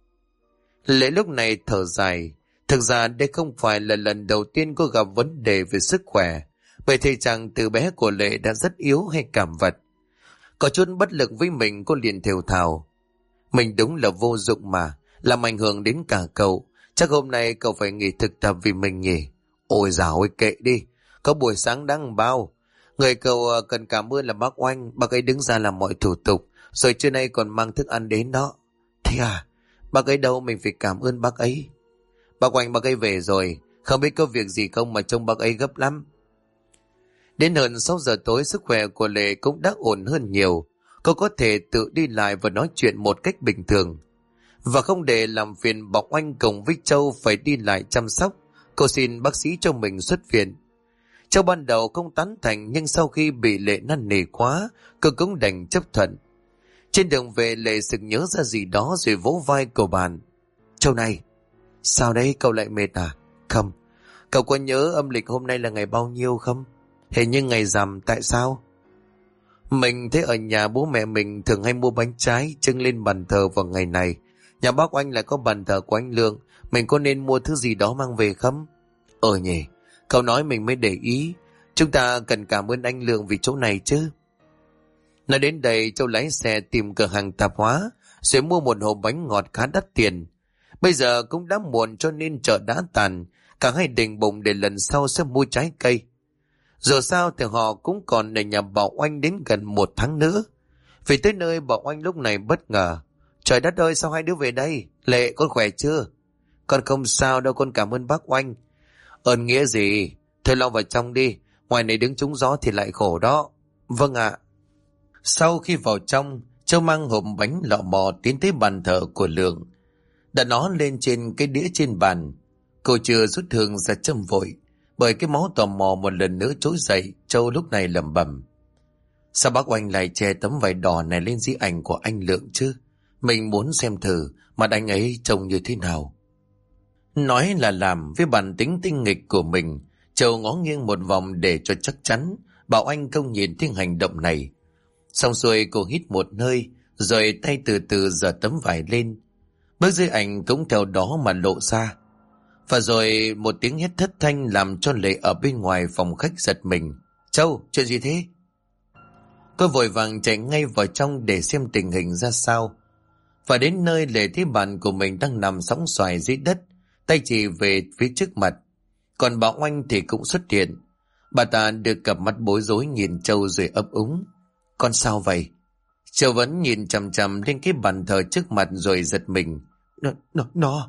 Lệ lúc này thở dài. Thực ra đây không phải là lần đầu tiên cô gặp vấn đề về sức khỏe, bởi thể trạng từ bé của Lệ đã rất yếu hay cảm vật. Có chút bất lực với mình, cô liền thều thào. Mình đúng là vô dụng mà, làm ảnh hưởng đến cả cậu. Chắc hôm nay cậu phải nghỉ thực tập vì mình nhỉ? Ôi dào ôi, kệ đi, có buổi sáng đáng bao. Người cậu cần cảm ơn là bác Oanh, bác ấy đứng ra làm mọi thủ tục, rồi trưa nay còn mang thức ăn đến đó. Thế à? Bác ấy đâu, mình phải cảm ơn bác ấy. Bác Oanh bác ấy về rồi, không biết có việc gì không mà trông bác ấy gấp lắm. Đến hơn 6 giờ tối, sức khỏe của Lệ cũng đã ổn hơn nhiều. Cô có thể tự đi lại và nói chuyện một cách bình thường. Và không để làm phiền bọc Oanh cùng với Châu phải đi lại chăm sóc, cô xin bác sĩ cho mình xuất viện. Châu ban đầu không tán thành, nhưng sau khi bị Lệ năn nỉ quá, cô cũng đành chấp thuận. Trên đường về Lệ sực nhớ ra gì đó rồi vỗ vai cậu bạn. Châu này, sao đấy, cậu lại mệt à? Không, cậu có nhớ âm lịch hôm nay là ngày bao nhiêu không? Hình như ngày rằm, tại sao? Mình thấy ở nhà bố mẹ mình thường hay mua bánh trái trưng lên bàn thờ vào ngày này. Nhà bác Oanh lại có bàn thờ của anh Lượng, mình có nên mua thứ gì đó mang về không? Nhỉ, cậu nói mình mới để ý. Chúng ta cần cảm ơn anh Lượng vì chỗ này chứ. Nói đến đây, Châu lái xe tìm cửa hàng tạp hóa rồi mua một hộp bánh ngọt khá đắt tiền. Bây giờ cũng đã muộn cho nên chợ đã tàn, cả hai định bụng để lần sau sẽ mua trái cây. Dù sao thì họ cũng còn ở nhà bảo Oanh đến gần 1 tháng nữa. Vì tới nơi bảo Oanh lúc này bất ngờ. Trời đất ơi, sao hai đứa về đây? Lệ, con khỏe chưa? Con không sao đâu, con cảm ơn bác Oanh. Ơn nghĩa gì? Thôi lo vào trong đi, ngoài này đứng trúng gió thì lại khổ đó. Vâng ạ. Sau khi vào trong, Châu mang hộp bánh lọ mò tiến tới bàn thờ của Lượng. Đặt nó lên trên cái đĩa trên bàn. Cô chưa rút hương ra châm vội, bởi cái máu tò mò một lần nữa trỗi dậy. Châu lúc này lẩm bẩm: sao bác Oanh lại che tấm vải đỏ này lên di ảnh của anh Lượng chứ? Mình muốn xem thử mặt anh ấy trông như thế nào. Nói là làm, với bản tính tinh nghịch của mình, Châu ngó nghiêng một vòng để cho chắc chắn bảo anh không nhìn thấy hành động này. Xong xuôi cô hít một hơi, rồi tay từ từ giở tấm vải lên. Bức di ảnh cũng theo đó mà lộ ra. Và rồi một tiếng hét thất thanh làm cho Lệ ở bên ngoài phòng khách giật mình. Châu, chuyện gì thế? Cô vội vàng chạy ngay vào trong để xem tình hình ra sao. Và đến nơi Lệ thấy bạn của mình đang nằm sóng xoài dưới đất, tay chỉ về phía trước mặt. Còn bà Oanh thì cũng xuất hiện. Bà ta đưa cặp mắt bối rối nhìn Châu rồi ấp úng. Con sao vậy? Châu vẫn nhìn chằm chằm lên cái bàn thờ trước mặt rồi giật mình. Nó.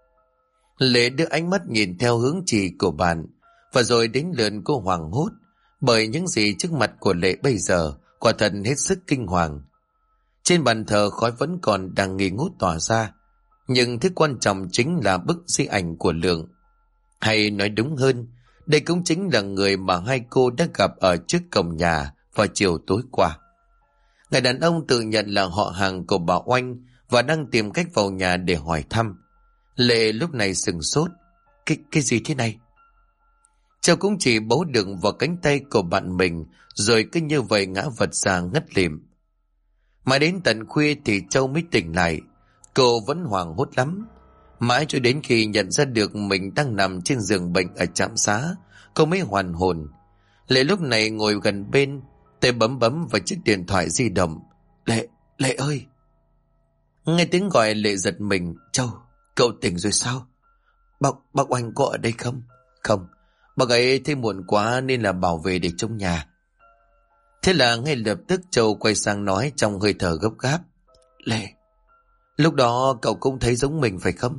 Lệ đưa ánh mắt nhìn theo hướng chỉ của bạn. Và rồi đến lượt cô hoảng hốt, bởi những gì trước mặt của Lệ bây giờ quả thật hết sức kinh hoàng. Trên bàn thờ khói vẫn còn đang nghi ngút tỏa ra, nhưng thứ quan trọng chính là bức di ảnh của Lượng. Hay nói đúng hơn, đây cũng chính là người mà hai cô đã gặp ở trước cổng nhà vào chiều tối qua. Người đàn ông tự nhận là họ hàng của bà Oanh và đang tìm cách vào nhà để hỏi thăm. Lệ lúc này sừng sốt. Cái gì thế này? Châu cũng chỉ bấu được vào cánh tay của bạn mình, rồi cứ như vậy ngã vật ra ngất lịm. Mà đến tận khuya thì Châu mới tỉnh lại. Cô vẫn hoảng hốt lắm. Mãi cho đến khi nhận ra được mình đang nằm trên giường bệnh ở trạm xá, cô mới hoàn hồn. Lệ lúc này ngồi gần bên, tay bấm vào chiếc điện thoại di động. Lệ ơi! Nghe tiếng gọi Lệ giật mình. Châu, cậu tỉnh rồi sao? Bác Oanh có ở đây không? Không, bác ấy thấy muộn quá nên là bảo về để trông nhà. Thế là ngay lập tức Châu quay sang nói trong hơi thở gấp gáp. Lệ, lúc đó cậu cũng thấy giống mình phải không?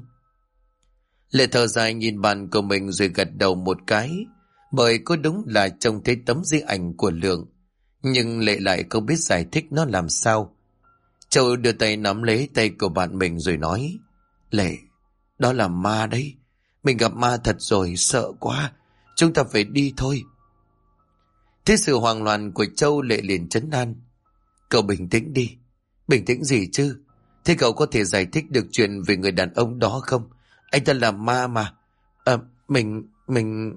Lệ thở dài nhìn bạn của mình rồi gật đầu một cái, bởi có đúng là trông thấy tấm di ảnh của Lượng. Nhưng Lệ lại không biết giải thích nó làm sao. Châu đưa tay nắm lấy tay của bạn mình rồi nói. Lệ, đó là ma đấy. Mình gặp ma thật rồi, sợ quá. Chúng ta phải đi thôi. Thế sự hoang loạn của Châu, Lệ liền trấn an. Cậu bình tĩnh đi. Bình tĩnh gì chứ? Thế cậu có thể giải thích được chuyện về người đàn ông đó không? Anh ta là ma mà. Mình...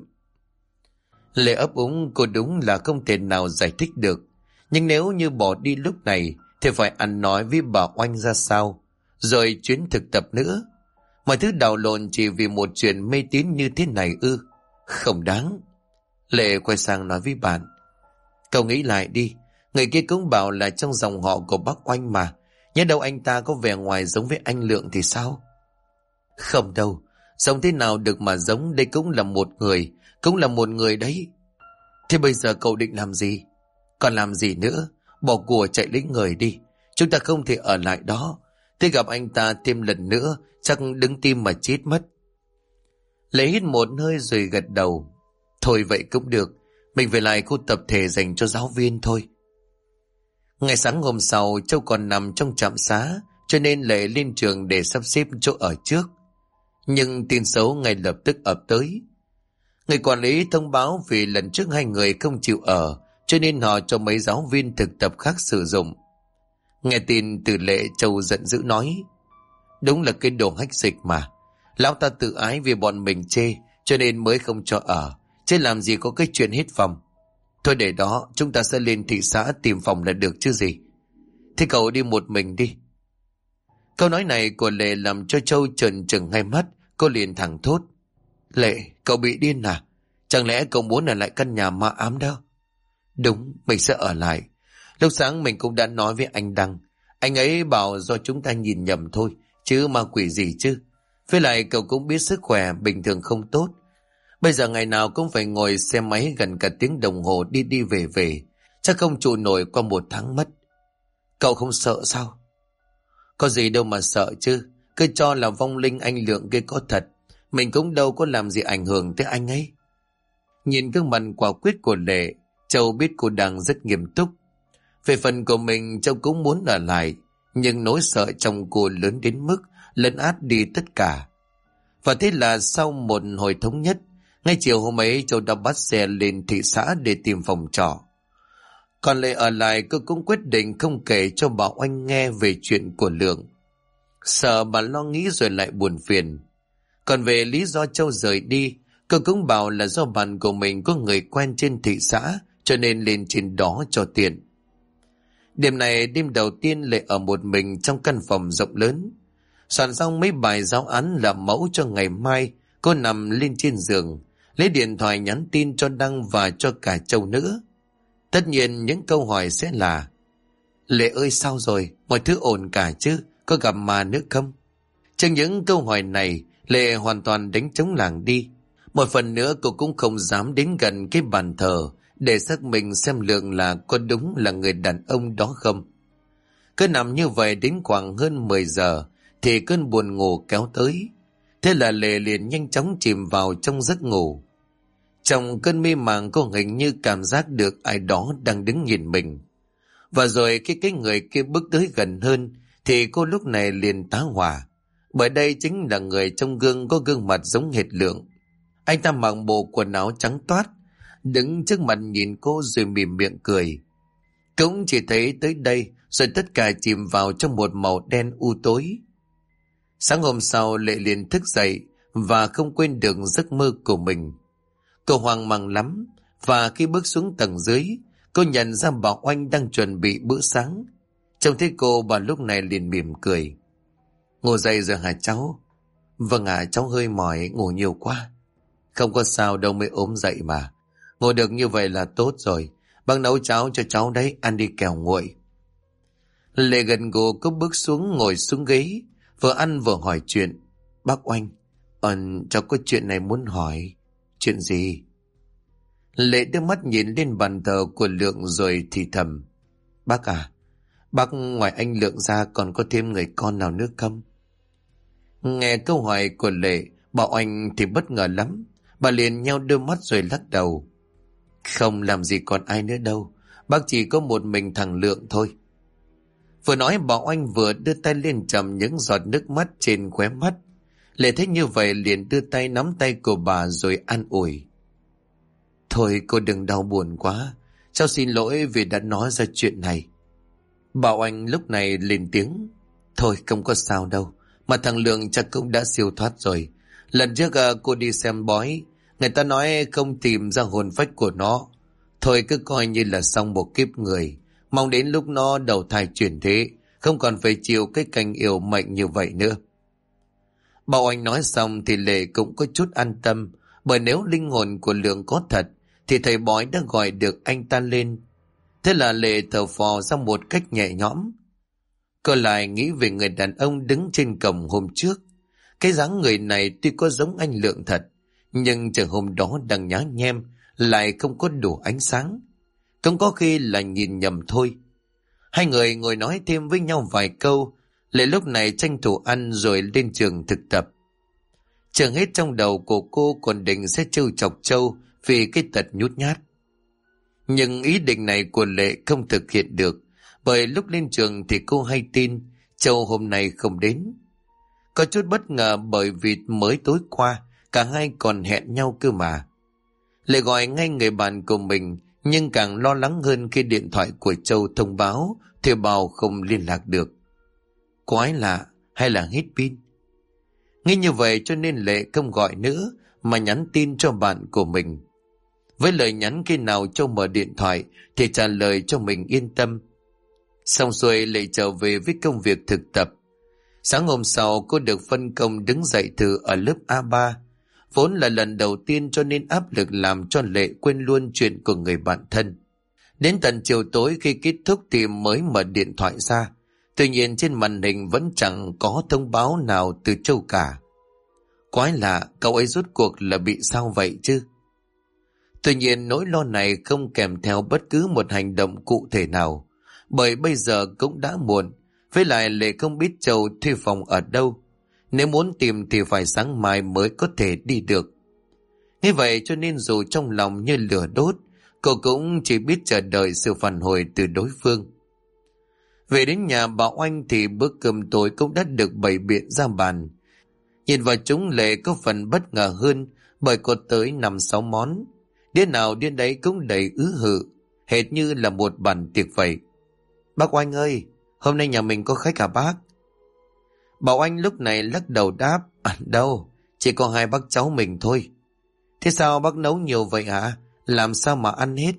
Lệ ấp úng, cô đúng là không thể nào giải thích được. Nhưng nếu như bỏ đi lúc này thì phải ăn nói với bà Oanh ra sao, rồi chuyến thực tập nữa. Mọi thứ đảo lộn chỉ vì một chuyện mê tín như thế này ư? Không đáng. Lệ quay sang nói với bạn. Cậu nghĩ lại đi. Người kia cũng bảo là trong dòng họ của bác Oanh mà. Nhớ đâu anh ta có vẻ ngoài giống với anh Lượng thì sao? Không đâu. Giống thế nào được mà giống, đây cũng là một người. Cũng là một người đấy. Thế bây giờ cậu định làm gì? Còn làm gì nữa? Bỏ của chạy lấy người đi. Chúng ta không thể ở lại đó. Thế gặp anh ta thêm lần nữa chắc đứng tim mà chết mất. Lấy hít một hơi rồi gật đầu. Thôi vậy cũng được. Mình về lại khu tập thể dành cho giáo viên thôi. Ngày sáng hôm sau, Châu còn nằm trong trạm xá, cho nên Lệ lên trường để sắp xếp chỗ ở trước. Nhưng tin xấu ngay lập tức ập tới. Người quản lý thông báo vì lần trước hai người không chịu ở, cho nên họ cho mấy giáo viên thực tập khác sử dụng. Nghe tin từ Lệ, Châu giận dữ nói: Đúng là cái đồ hách dịch mà. Lão ta tự ái vì bọn mình chê, cho nên mới không cho ở, chứ làm gì có cái chuyện hết phòng. Thôi để đó, chúng ta sẽ lên thị xã tìm phòng là được chứ gì. Thế cậu đi một mình đi. Câu nói này của Lệ làm cho Châu trợn trừng hai mắt. Cô liền thẳng thốt: Lệ, cậu bị điên à? Chẳng lẽ cậu muốn ở lại căn nhà ma ám đó? Đúng, mình sẽ ở lại. Lúc sáng mình cũng đã nói với anh Đăng. Anh ấy bảo do chúng ta nhìn nhầm thôi, chứ ma quỷ gì chứ. Với lại cậu cũng biết sức khỏe bình thường không tốt. Bây giờ ngày nào cũng phải ngồi xe máy gần cả tiếng đồng hồ đi đi về về. Chắc không trụ nổi qua 1 tháng mất. Cậu không sợ sao? Có gì đâu mà sợ chứ. Cứ cho là vong linh anh Lượng kia có thật, mình cũng đâu có làm gì ảnh hưởng tới anh ấy. Nhìn gương mặt quả quyết của Lệ, Châu biết cô đang rất nghiêm túc. Về phần của mình, Châu cũng muốn ở lại, nhưng nỗi sợ trong cô lớn đến mức lấn át đi tất cả. Và thế là sau một hồi thống nhất, ngay chiều hôm ấy Châu đã bắt xe lên thị xã để tìm phòng trọ. Còn Lệ ở lại, cô cũng quyết định không kể cho Bảo Oanh nghe về chuyện của Lượng. Sợ bà lo nghĩ rồi lại buồn phiền. Còn về lý do Châu rời đi, cô cũng bảo là do bạn của mình có người quen trên thị xã, cho nên lên trên đó cho tiện. Đêm này, đêm đầu tiên Lệ ở một mình trong căn phòng rộng lớn. Soạn xong mấy bài giáo án làm mẫu cho ngày mai, cô nằm lên trên giường, lấy điện thoại nhắn tin cho Đăng và cho cả Châu nữa. Tất nhiên những câu hỏi sẽ là: Lệ ơi, sao rồi? Mọi thứ ổn cả chứ? Có gặp ma nữa không? Trong những câu hỏi này, Lệ hoàn toàn đánh trống lảng đi. Một phần nữa cô cũng không dám đến gần cái bàn thờ để xác minh xem Lượng là có đúng là người đàn ông đó không. Cứ nằm như vậy đến khoảng hơn 10 giờ thì cơn buồn ngủ kéo tới. Thế là Lệ liền nhanh chóng chìm vào trong giấc ngủ. Trong cơn mê màng, cô hình như cảm giác được ai đó đang đứng nhìn mình. Và rồi khi cái người kia bước tới gần hơn thì cô lúc này liền tá hỏa. Bởi đây chính là người trong gương có gương mặt giống hệt Lượng. Anh ta mặc bộ quần áo trắng toát, đứng trước mặt nhìn cô rồi mỉm miệng cười. Cũng chỉ thấy tới đây rồi tất cả chìm vào trong một màu đen u tối. Sáng hôm sau, Lệ liền thức dậy và không quên được giấc mơ của mình. Cô hoang mang lắm, và khi bước xuống tầng dưới, cô nhận ra Bảo Oanh đang chuẩn bị bữa sáng. Trông thấy cô, bà lúc này liền mỉm cười. Ngủ dậy rồi hả cháu? Vâng ạ, cháu hơi mỏi, ngủ nhiều quá. Không có sao đâu, mới ốm dậy mà. Ngồi được như vậy là tốt rồi. Bác nấu cháo cho cháu đấy, ăn đi kẻo nguội. Lệ gần gù cô bước xuống ngồi xuống ghế, vừa ăn vừa hỏi chuyện. Bác Oanh, cháu có chuyện này muốn hỏi. Chuyện gì? Lệ đưa mắt nhìn lên bàn thờ của Lượng rồi thì thầm. Bác à, bác ngoài anh Lượng ra còn có thêm người con nào nữa không? Nghe câu hỏi của Lệ, Bảo Oanh thì bất ngờ lắm. Bà liền nheo đôi mắt rồi lắc đầu. Không, làm gì còn ai nữa đâu. Bác chỉ có một mình thằng Lượng thôi. Vừa nói, Bảo Oanh vừa đưa tay lên chầm những giọt nước mắt trên khóe mắt. Lệ thấy như vậy liền đưa tay nắm tay của bà rồi an ủi. Thôi cô đừng đau buồn quá. Cháu xin lỗi vì đã nói ra chuyện này. Bảo Oanh lúc này lên tiếng. Thôi không có sao đâu. Mà thằng Lượng chắc cũng đã siêu thoát rồi. Lần trước cô đi xem bói, người ta nói không tìm ra hồn phách của nó. Thôi cứ coi như là xong một kiếp người. Mong đến lúc nó đầu thai chuyển thế, không còn phải chịu cái cảnh yếu mệnh như vậy nữa. Bảo Oanh nói xong thì Lệ cũng có chút an tâm. Bởi nếu linh hồn của Lượng có thật thì thầy bói đã gọi được anh ta lên. Thế là Lệ thở phào ra một cách nhẹ nhõm. Cô lại nghĩ về người đàn ông đứng trên cổng hôm trước. Cái dáng người này tuy có giống anh Lượng thật, nhưng trời hôm đó đang nhá nhem, lại không có đủ ánh sáng. Không có khi là nhìn nhầm thôi. Hai người ngồi nói thêm với nhau vài câu. Lệ lúc này tranh thủ ăn rồi lên trường thực tập. Trường hết trong đầu của cô còn định sẽ trêu chọc Châu vì cái tật nhút nhát. Nhưng ý định này của Lệ không thực hiện được, bởi lúc lên trường thì cô hay tin Châu hôm nay không đến. Có chút bất ngờ bởi vì mới tối qua cả hai còn hẹn nhau cơ mà. Lệ gọi ngay người bạn của mình, nhưng càng lo lắng hơn khi điện thoại của Châu thông báo thuê bao không liên lạc được. Quái lạ, hay là hết pin? Nghĩ như vậy cho nên Lệ không gọi nữa mà nhắn tin cho bạn của mình. Với lời nhắn khi nào Châu mở điện thoại thì trả lời cho mình yên tâm. Xong xuôi Lệ trở về với công việc thực tập. Sáng hôm sau cô được phân công đứng dạy thử ở lớp A3. Vốn là lần đầu tiên cho nên áp lực làm cho Lệ quên luôn chuyện của người bạn thân. Đến tận chiều tối khi kết thúc thì mới mở điện thoại ra. Tuy nhiên trên màn hình vẫn chẳng có thông báo nào từ Châu cả. Quái lạ, cậu ấy rốt cuộc là bị sao vậy chứ? Tuy nhiên nỗi lo này không kèm theo bất cứ một hành động cụ thể nào. Bởi bây giờ cũng đã muộn. Với lại Lệ không biết Châu thuê phòng ở đâu. Nếu muốn tìm thì phải sáng mai mới có thể đi được. Như vậy cho nên dù trong lòng như lửa đốt, cô cũng chỉ biết chờ đợi sự phản hồi từ đối phương. Về đến nhà bà Oanh thì bữa cơm tối cũng đã được bày biện ra bàn. Nhìn vào chúng Lệ có phần bất ngờ hơn bởi có tới 5-6 món. Đĩa nào đĩa đấy cũng đầy hự, hệt như là một bàn tiệc vậy. Bác Oanh ơi, hôm nay nhà mình có khách à bác? Bà Oanh lúc này lắc đầu đáp, đâu, chỉ có 2 bác cháu mình thôi. Thế sao bác nấu nhiều vậy hả? Làm sao mà ăn hết?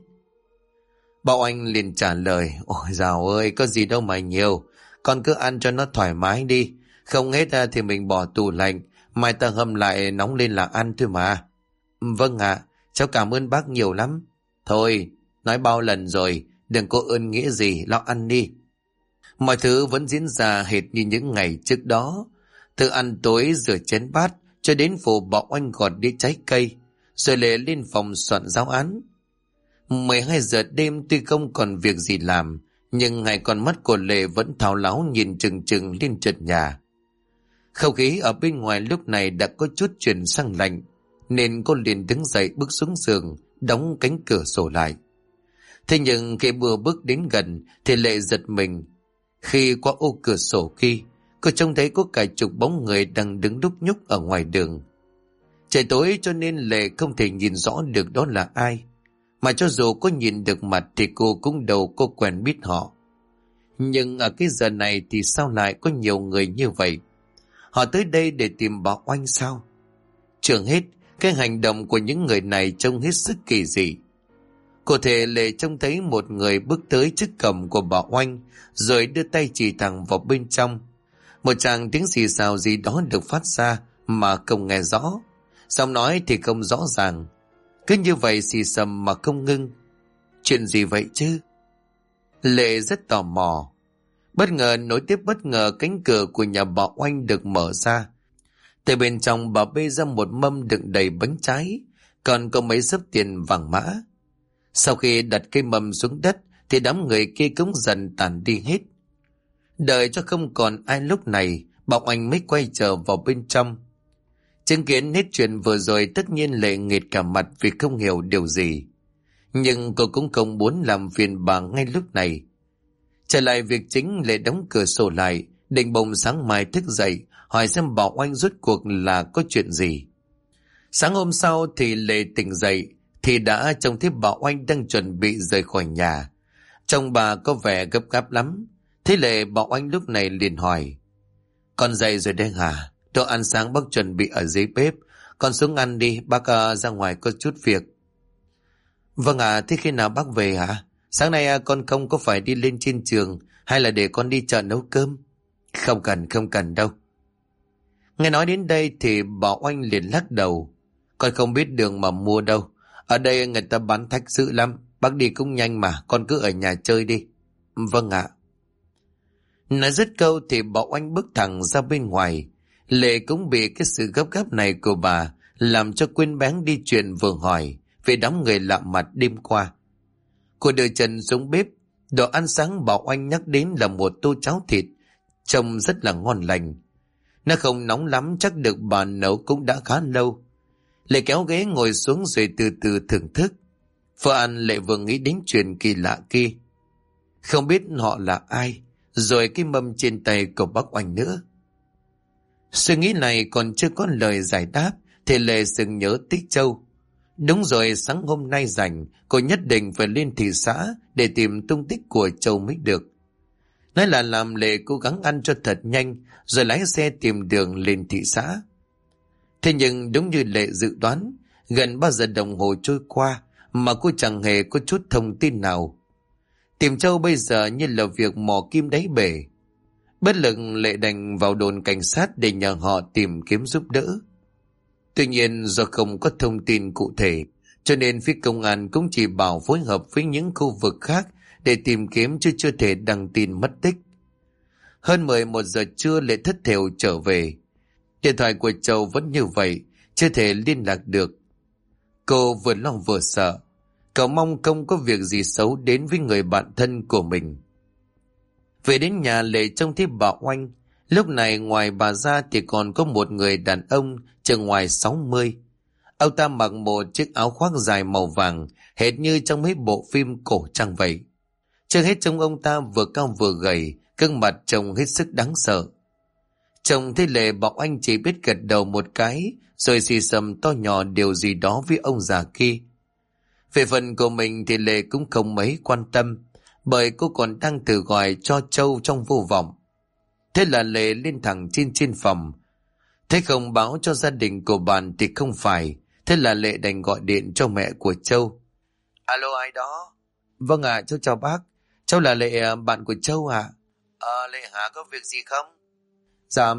Bà Oanh liền trả lời, ôi dào ơi, có gì đâu mà nhiều, con cứ ăn cho nó thoải mái đi. Không hết thì mình bỏ tủ lạnh, mai ta hâm lại nóng lên là ăn thôi mà. Vâng ạ, cháu cảm ơn bác nhiều lắm. Thôi, nói bao lần rồi, đừng có ơn nghĩa gì, lo ăn đi. Mọi thứ vẫn diễn ra hệt như những ngày trước đó. Từ ăn tối rửa chén bát, cho đến phụ bà Oanh gọt đĩa trái cây, rồi Lệ lên phòng soạn giáo án. 12 giờ đêm tuy không còn việc gì làm, nhưng hai con mắt của Lệ vẫn thao láo nhìn chừng chừng lên trần nhà. Không khí ở bên ngoài lúc này đã có chút chuyển sang lạnh, nên cô liền đứng dậy bước xuống giường, đóng cánh cửa sổ lại. Thế nhưng khi vừa bước đến gần thì Lệ giật mình. Khi qua ô cửa sổ kia, cô trông thấy có cả chục bóng người đang đứng đúc nhúc ở ngoài đường. Trời tối cho nên Lệ không thể nhìn rõ được đó là ai. Mà cho dù có nhìn được mặt thì cô cũng đâu có quen biết họ. Nhưng ở cái giờ này thì sao lại có nhiều người như vậy? Họ tới đây để tìm bà Oanh sao? Chưa hết, cái hành động của những người này trông hết sức kỳ dị. Cụ thể Lệ trông thấy một người bước tới trước cổng của bà Oanh, rồi đưa tay chỉ thẳng vào bên trong. Một tràng tiếng xì xào gì đó được phát ra mà không nghe rõ. Giọng nói thì không rõ ràng. Cứ như vậy xì xầm mà không ngưng. Chuyện gì vậy chứ? Lệ rất tò mò. Bất ngờ nối tiếp bất ngờ, cánh cửa của nhà bà Oanh được mở ra. Từ bên trong bà bê ra một mâm đựng đầy bánh trái, còn có mấy xấp tiền vàng mã. Sau khi đặt cây mâm xuống đất thì đám người kia cũng dần tàn đi hết. Đợi cho không còn ai lúc này, bà Oanh mới quay trở vào bên trong. Chứng kiến hết chuyện vừa rồi, tất nhiên Lệ nghệt cả mặt vì không hiểu điều gì. Nhưng cô cũng không muốn làm phiền bà ngay lúc này. Trở lại việc chính, Lệ đóng cửa sổ lại, định bụng sáng mai thức dậy hỏi xem bà Oanh rốt cuộc là có chuyện gì. Sáng hôm sau thì Lệ tỉnh dậy thì đã trông thấy bà Oanh đang chuẩn bị rời khỏi nhà. Trông bà có vẻ gấp gáp lắm. Thế Lệ, bà Oanh lúc này liền hỏi, con dậy rồi đấy hả? Đồ ăn sáng bác chuẩn bị ở dưới bếp, con xuống ăn đi, bác ra ngoài có chút việc. Vâng ạ, thế khi nào bác về hả? Sáng nay con không có phải đi lên trên trường, hay là để con đi chợ nấu cơm? Không cần đâu. Nghe nói đến đây thì bà Oanh liền lắc đầu. Con không biết đường mà mua đâu. Ở đây người ta bán thách dữ lắm. Bác đi cũng nhanh mà, con cứ ở nhà chơi đi. Vâng ạ. Nói dứt câu thì bà Oanh bước thẳng ra bên ngoài. Lệ cũng bị cái sự gấp gáp này của bà làm cho quên bén đi chuyện vừa hỏi về đám người lạ mặt đêm qua. Cô đưa chân xuống bếp. Đồ ăn sáng bà Oanh nhắc đến là một tô cháo thịt, trông rất là ngon lành. Nó không nóng lắm, chắc được bà nấu cũng đã khá lâu. Lệ kéo ghế ngồi xuống rồi từ từ thưởng thức. Vừa ăn Lệ vừa nghĩ đến chuyện kỳ lạ kia. Không biết họ là ai, rồi cái mâm trên tay của bác Oanh nữa. Suy nghĩ này còn chưa có lời giải đáp thì Lệ sừng nhớ Tích Châu. Đúng rồi, sáng hôm nay rảnh, cô nhất định phải lên thị xã để tìm tung tích của Châu mới được. Nói là làm Lệ cố gắng ăn cho thật nhanh rồi lái xe tìm đường lên thị xã. Thế nhưng đúng như Lệ dự đoán, gần 3 giờ đồng hồ trôi qua mà cô chẳng hề có chút thông tin nào. Tìm Châu bây giờ như là việc mò kim đáy bể. Bất lực, Lệ đành vào đồn cảnh sát để nhờ họ tìm kiếm giúp đỡ. Tuy nhiên do không có thông tin cụ thể, cho nên phía công an cũng chỉ bảo phối hợp với những khu vực khác để tìm kiếm, chứ chưa thể đăng tin mất tích. Hơn 11 giờ trưa, Lệ thất thểu trở về. Điện thoại của Châu vẫn như vậy, chưa thể liên lạc được. Cô vừa lo vừa sợ, cậu mong không có việc gì xấu đến với người bạn thân của mình. Về đến nhà, Lệ trông thấy bà Oanh. Lúc này ngoài bà ra thì còn có một người đàn ông chừng ngoài 60. Ông ta mặc một chiếc áo khoác dài màu vàng, hệt như trong mấy bộ phim cổ trang vậy. Trước hết trông ông ta vừa cao vừa gầy, gương mặt trông hết sức đáng sợ. Trông thấy Lệ, bà Oanh chỉ biết gật đầu một cái, rồi xì xầm to nhỏ điều gì đó với ông già kia. Về phần của mình thì Lệ cũng không mấy quan tâm, bởi cô còn đang tự gọi cho Châu trong vô vọng. Thế là Lệ lên thẳng trên phòng. Thế không báo cho gia đình của bạn thì không phải, thế là Lệ đành gọi điện cho mẹ của Châu. Alo, ai đó? Vâng ạ, cháu chào bác. Cháu là Lệ, bạn của Châu ạ. Lệ hả, có việc gì không? Dạ...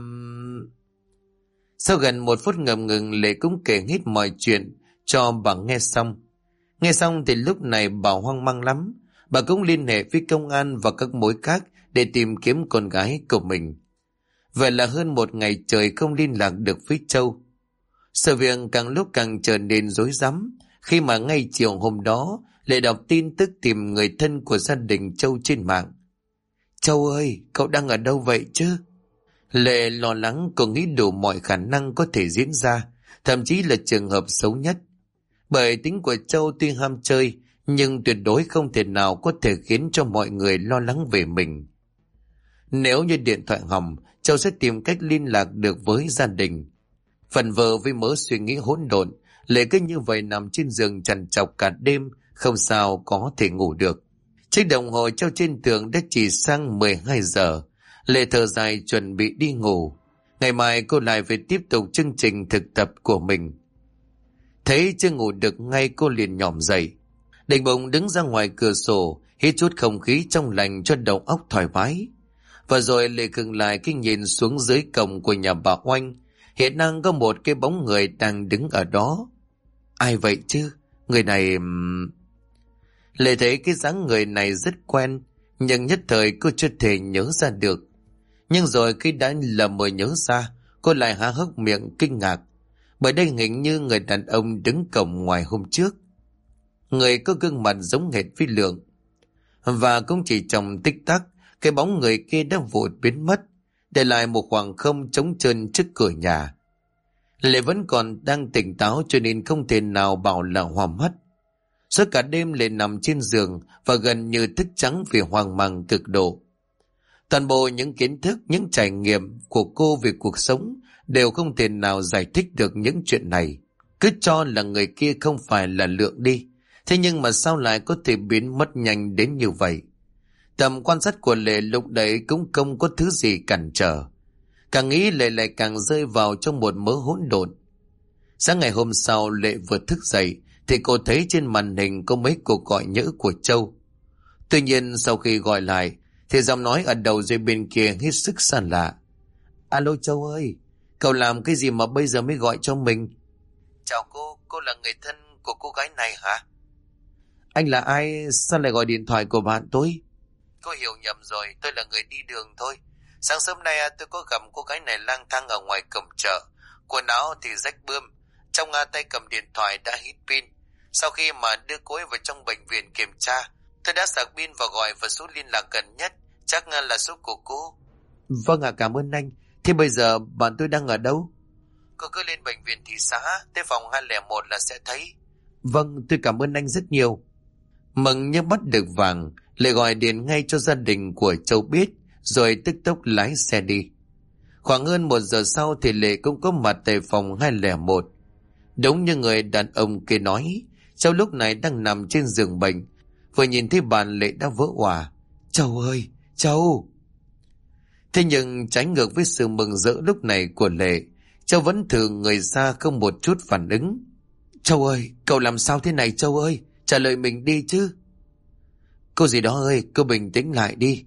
Sau gần 1 phút ngập ngừng, Lệ cũng kể hết mọi chuyện cho bà nghe xong. Nghe xong thì lúc này bà hoang mang lắm. Bà cũng liên hệ với công an và các mối khác để tìm kiếm con gái của mình. Vậy là hơn 1 ngày trời không liên lạc được với Châu. Sự việc càng lúc càng trở nên rối rắm, khi mà ngay chiều hôm đó Lệ đọc tin tức tìm người thân của gia đình Châu trên mạng. Châu ơi, cậu đang ở đâu vậy chứ? Lệ lo lắng, cô nghĩ đủ mọi khả năng có thể diễn ra, thậm chí là trường hợp xấu nhất. Bởi tính của Châu tuy ham chơi, nhưng tuyệt đối không thể nào có thể khiến cho mọi người lo lắng về mình. Nếu như điện thoại hỏng, Châu sẽ tìm cách liên lạc được với gia đình. Phần vờ với mớ suy nghĩ hỗn độn, Lệ cứ như vậy nằm trên giường trằn trọc cả đêm, không sao có thể ngủ được. Chiếc đồng hồ treo trên tường đã chỉ sang 12 giờ. Lệ thở dài chuẩn bị đi ngủ. Ngày mai cô lại phải tiếp tục chương trình thực tập của mình. Thấy chưa ngủ được ngay, cô liền nhỏm dậy, định bụng đứng ra ngoài cửa sổ hít chút không khí trong lành cho đầu óc thoải mái. Và rồi Lệ khựng lại khi nhìn xuống dưới cổng của nhà bà Oanh. Hiện đang có một cái bóng người đang đứng ở đó. Ai vậy chứ? Người này... Lệ thấy cái dáng người này rất quen, nhưng nhất thời cô chưa thể nhớ ra được. Nhưng rồi khi đã lờ mờ nhớ ra, cô lại há hốc miệng kinh ngạc, bởi đây hình như người đàn ông đứng cổng ngoài hôm trước. Người có gương mặt giống hệt với Lượng. Và cũng chỉ trong tích tắc, cái bóng người kia đã vụt biến mất, để lại một khoảng không trống trơn trước cửa nhà. Lệ vẫn còn đang tỉnh táo cho nên không thể nào bảo là hoa mắt. Suốt cả đêm Lệ nằm trên giường và gần như thức trắng vì hoang mang cực độ. Toàn bộ những kiến thức, những trải nghiệm của cô về cuộc sống đều không thể nào giải thích được những chuyện này. Cứ cho là người kia không phải là Lượng đi, thế nhưng mà sao lại có thể biến mất nhanh đến như vậy? Tầm quan sát của Lệ lúc đấy cũng không có thứ gì cản trở. Càng nghĩ Lệ lại càng rơi vào trong một mớ hỗn độn. Sáng ngày hôm sau, Lệ vừa thức dậy thì cô thấy trên màn hình có mấy cuộc gọi nhỡ của Châu. Tuy nhiên sau khi gọi lại thì giọng nói ở đầu dây bên kia hết sức xa lạ. Alo Châu ơi, cậu làm cái gì mà bây giờ mới gọi cho mình? Chào cô là người thân của cô gái này hả? Anh là ai, sao lại gọi điện thoại của bạn tôi? Cô hiểu nhầm rồi, tôi là người đi đường thôi. Sáng sớm nay tôi có gặp cô gái này lang thang ở ngoài cổng chợ, quần áo thì rách bươm, trong tay cầm điện thoại đã hết pin. Sau khi mà đưa cô ấy vào trong bệnh viện kiểm tra, tôi đã sạc pin và gọi vào số liên lạc gần nhất, chắc là số của cô. Vâng ạ, cảm ơn anh. Thế bây giờ bạn tôi đang ở đâu? Cô cứ lên bệnh viện thị xã, tới phòng 201 là sẽ thấy. Vâng, tôi cảm ơn anh rất nhiều. Mừng như bắt được vàng, Lệ gọi điện ngay cho gia đình của Châu biết, rồi tức tốc lái xe đi. Khoảng hơn 1 giờ sau thì Lệ cũng có mặt tại phòng 201. Đúng như người đàn ông kia nói, Châu lúc này đang nằm trên giường bệnh. Vừa nhìn thấy bạn, Lệ đã vỡ òa. Châu ơi, Châu! Thế nhưng trái ngược với sự mừng rỡ lúc này của Lệ, Châu vẫn thừ người ra không một chút phản ứng. Châu ơi, cậu làm sao thế này Châu ơi? Trả lời mình đi chứ. Cô gì đó ơi, cô bình tĩnh lại đi.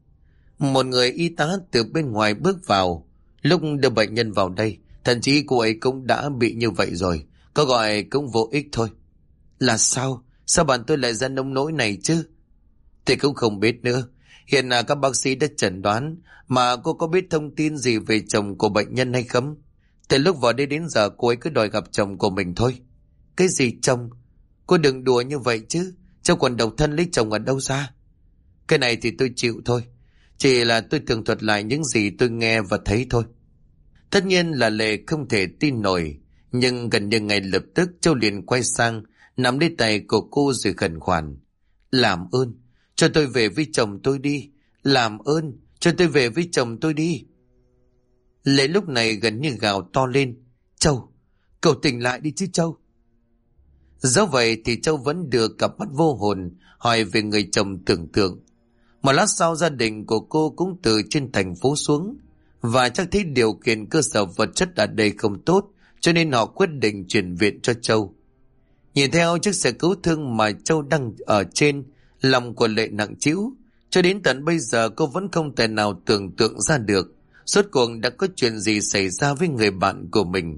Một người y tá từ bên ngoài bước vào. Lúc đưa bệnh nhân vào đây, thậm chí cô ấy cũng đã bị như vậy rồi. Có gọi cũng vô ích thôi. Là sao? Sao bạn tôi lại ra nông nỗi này chứ? Thì cũng không biết nữa. Hiện là các bác sĩ đã chẩn đoán. Mà cô có biết thông tin gì về chồng của bệnh nhân hay không? Từ lúc vào đây đến giờ cô ấy cứ đòi gặp chồng của mình thôi. Cái gì chồng? Cô đừng đùa như vậy chứ. Châu còn độc thân lấy chồng ở đâu ra? Cái này thì tôi chịu thôi. Chỉ là tôi tường thuật lại những gì tôi nghe và thấy thôi. Tất nhiên là Lệ không thể tin nổi. Nhưng gần như ngay lập tức Châu liền quay sang, nắm lấy tay của cô rồi khẩn khoản. Làm ơn, cho tôi về với chồng tôi đi. Làm ơn, cho tôi về với chồng tôi đi. Lệ lúc này gần như gào to lên. Châu, cậu tỉnh lại đi chứ Châu. Dẫu vậy thì Châu vẫn đưa cặp mắt vô hồn hỏi về người chồng tưởng tượng. Một lát sau gia đình của cô cũng từ trên thành phố xuống, và chắc thấy điều kiện cơ sở vật chất ở đây không tốt, cho nên họ quyết định chuyển viện cho Châu. Nhìn theo chiếc xe cứu thương mà Châu đang ở trên, lòng của Lệ nặng trĩu. Cho đến tận bây giờ cô vẫn không thể nào tưởng tượng ra được rốt cuộc đã có chuyện gì xảy ra với người bạn của mình.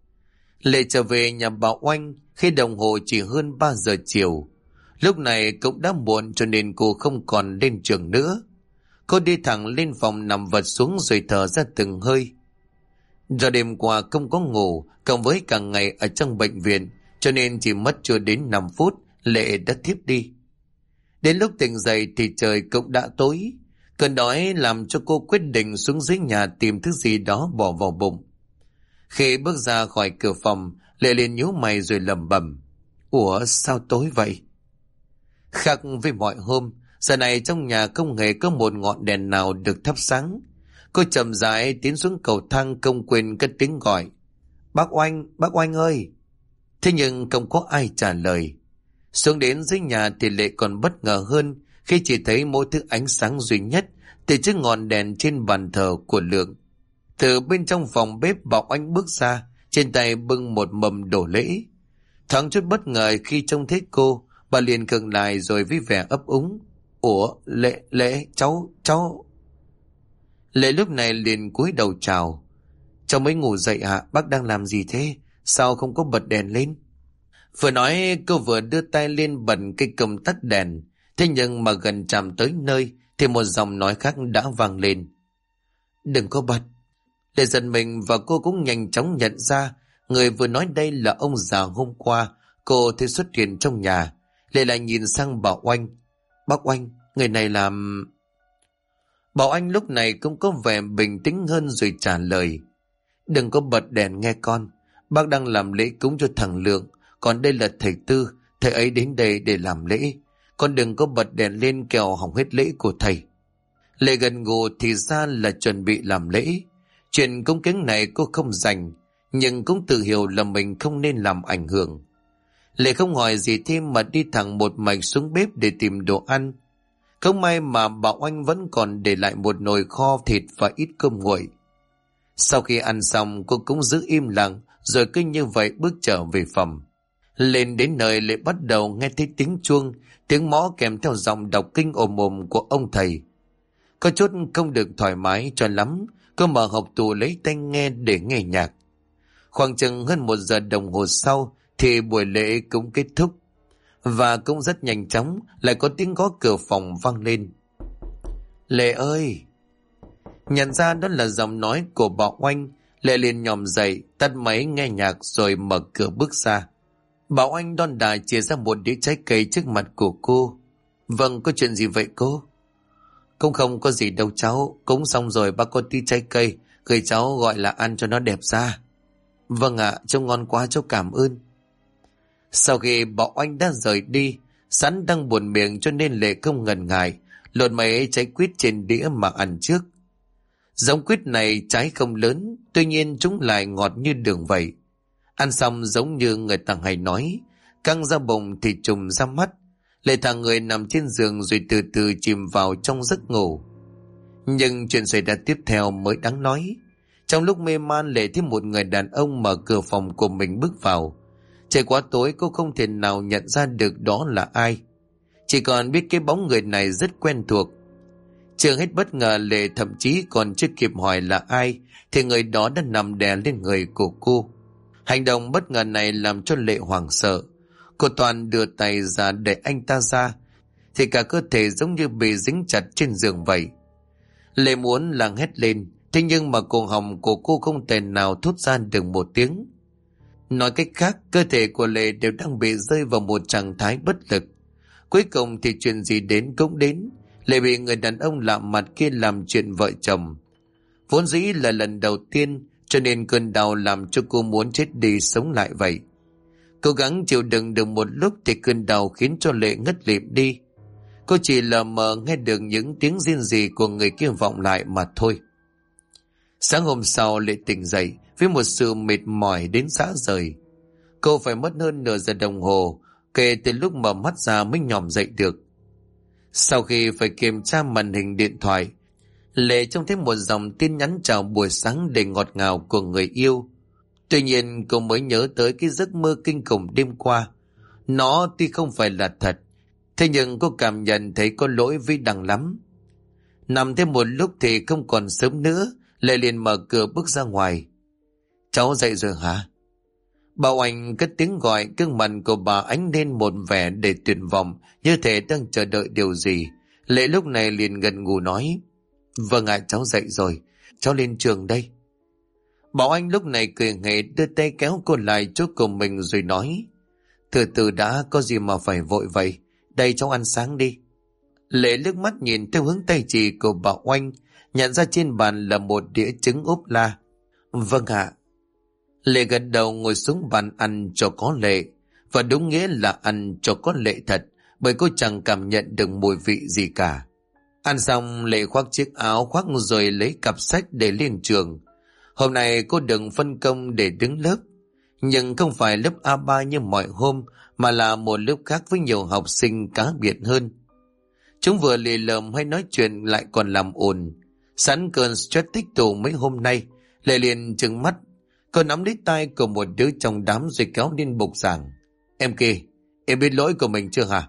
Lệ trở về nhà bà Oanh khi đồng hồ chỉ hơn 3 giờ chiều. Lúc này cũng đã muộn cho nên cô không còn lên trường nữa. Cô đi thẳng lên phòng nằm vật xuống rồi thở ra từng hơi. Do đêm qua không có ngủ, cộng với cả ngày ở trong bệnh viện, cho nên chỉ mất chưa đến 5 phút, Lệ đã thiếp đi. Đến lúc tỉnh dậy thì trời cũng đã tối. Cơn đói làm cho cô quyết định xuống dưới nhà tìm thứ gì đó bỏ vào bụng. Khi bước ra khỏi cửa phòng, Lệ liền nhíu mày rồi lẩm bẩm. Ủa sao tối vậy? Khác với mọi hôm, giờ này trong nhà không hề có một ngọn đèn nào được thắp sáng. Cô chậm rãi tiến xuống cầu thang không quên cất tiếng gọi. Bác Oanh ơi! Thế nhưng không có ai trả lời. Xuống đến dưới nhà thì Lệ còn bất ngờ hơn khi chỉ thấy mỗi thứ ánh sáng duy nhất từ chiếc ngọn đèn trên bàn thờ của Lượng. Từ bên trong phòng bếp bà Oanh bước ra, trên tay bưng một mầm đồ lễ. Thoáng chút bất ngờ khi trông thấy cô, bà liền khựng lại rồi với vẻ ấp úng. Ủa, Lệ, cháu. Lệ lúc này liền cúi đầu chào. Cháu mới ngủ dậy hả? Bác đang làm gì thế? Sao không có bật đèn lên? Vừa nói cô vừa đưa tay lên bật cây công tắt đèn. Thế nhưng mà gần chạm tới nơi thì một giọng nói khác đã vang lên. Đừng có bật. Lệ giật mình và cô cũng nhanh chóng nhận ra người vừa nói đây là ông già hôm qua cô thấy xuất hiện trong nhà. Lệ lại nhìn sang bà Oanh. Bác Oanh, người này làm... Bà Oanh lúc này cũng có vẻ bình tĩnh hơn rồi trả lời. Đừng có bật đèn nghe con. Bác đang làm lễ cúng cho thằng Lượng. Còn đây là thầy Tư. Thầy ấy đến đây để làm lễ. Con đừng có bật đèn lên kẻo hỏng hết lễ của thầy. Lệ gần gù thì ra là chuẩn bị làm lễ. Chuyện cúng kiến này cô không rành, nhưng cũng tự hiểu là mình không nên làm ảnh hưởng. Lệ không hỏi gì thêm mà đi thẳng một mạch xuống bếp để tìm đồ ăn. Không may mà bà Oanh vẫn còn để lại một nồi kho thịt và ít cơm nguội. Sau khi ăn xong cô cũng giữ im lặng rồi cứ như vậy bước trở về phòng. Lên đến nơi Lệ bắt đầu nghe thấy tiếng chuông, tiếng mõ kèm theo giọng đọc kinh ồm ồm của ông thầy. Có chút không được thoải mái cho lắm, cô mở hộp tủ lấy tai nghe để nghe nhạc. Khoảng chừng hơn 1 giờ đồng hồ sau thì buổi lễ cũng kết thúc. Và cũng rất nhanh chóng lại có tiếng gõ cửa phòng vang lên. Lệ ơi! Nhận ra đó là giọng nói của bà Oanh, Lệ liền nhòm dậy, tắt máy nghe nhạc rồi mở cửa bước ra. Bà Oanh đon đà chia ra một đĩa trái cây trước mặt của cô. Vâng, có chuyện gì vậy cô? Cũng không có gì đâu cháu, cúng xong rồi bác có tí trái cây, gửi cháu gọi là ăn cho nó đẹp ra. Vâng ạ, trông ngon quá cháu cảm ơn. Sau khi bà Oanh đã rời đi, sẵn đang buồn miệng cho nên Lệ không ngần ngại, lột mấy trái quýt trên đĩa mà ăn trước. Giống quýt này trái không lớn, tuy nhiên chúng lại ngọt như đường vậy. Ăn xong giống như người ta hay nói, căng ra bụng thì trùng ra mắt. Lệ thả người nằm trên giường rồi từ từ chìm vào trong giấc ngủ. Nhưng chuyện xảy ra tiếp theo mới đáng nói. Trong lúc mê man, Lệ thấy một người đàn ông mở cửa phòng của mình bước vào. Trời quá tối, cô không thể nào nhận ra được đó là ai. Chỉ còn biết cái bóng người này rất quen thuộc. Chưa hết bất ngờ, Lệ thậm chí còn chưa kịp hỏi là ai thì người đó đã nằm đè lên người của cô. Hành động bất ngờ này làm cho Lệ hoảng sợ. Cô toàn đưa tay ra để anh ta ra thì cả cơ thể giống như bị dính chặt trên giường vậy. Lệ muốn làng hét lên, thế nhưng mà cổ họng của cô không thể nào thốt ra được một tiếng. Nói cách khác, cơ thể của Lệ đều đang bị rơi vào một trạng thái bất lực. Cuối cùng thì chuyện gì đến cũng đến. Lệ bị người đàn ông lạ mặt kia làm chuyện vợ chồng. Vốn dĩ là lần đầu tiên, cho nên cơn đau làm cho cô muốn chết đi sống lại vậy. Cố gắng chịu đựng được một lúc thì cơn đau khiến cho Lệ ngất lịm đi. Cô chỉ lờ mờ nghe được những tiếng rên rỉ của người kia vọng lại mà thôi. Sáng hôm sau, Lệ tỉnh dậy với một sự mệt mỏi đến rã rời. Cô phải mất hơn nửa giờ đồng hồ kể từ lúc mở mắt ra mới nhòm dậy được. Sau khi phải kiểm tra màn hình điện thoại, Lệ trông thấy một dòng tin nhắn chào buổi sáng đầy ngọt ngào của người yêu. Tuy nhiên cô mới nhớ tới cái giấc mơ kinh khủng đêm qua. Nó tuy không phải là thật, thế nhưng cô cảm nhận thấy có lỗi với Đăng lắm. Nằm thêm một lúc thì không còn sớm nữa, Lệ liền mở cửa bước ra ngoài. Cháu dậy rồi hả? Bà Oanh cất tiếng gọi, gương mặt của bà ánh lên một vẻ đầy tuyệt vọng, như thể đang chờ đợi điều gì. Lệ lúc này liền gần gù nói: Vâng ạ, cháu dậy rồi, cháu lên trường đây. Bà Oanh lúc này cười nghề đưa tay kéo cô lại chỗ của mình rồi nói: Từ từ đã, có gì mà phải vội vậy, đây cháu ăn sáng đi. Lệ liếc mắt nhìn theo hướng tay chỉ của bà Oanh, nhận ra trên bàn là một đĩa trứng ốp la. Vâng ạ. Lệ gật đầu ngồi xuống bàn ăn cho có lệ, và đúng nghĩa là ăn cho có lệ thật, bởi cô chẳng cảm nhận được mùi vị gì cả. Ăn xong, Lệ khoác chiếc áo khoác rồi lấy cặp sách để lên trường. Hôm nay cô được phân công để đứng lớp, nhưng không phải lớp A3 như mọi hôm, mà là một lớp khác với nhiều học sinh cá biệt hơn. Chúng vừa lì lợm hay nói chuyện lại còn làm ồn. Sẵn cơn stress tích tụ mấy hôm nay, Lệ liền trừng mắt. Cô nắm lấy tay của một đứa trong đám rồi kéo lên bục giảng. Em kia, em biết lỗi của mình chưa hả?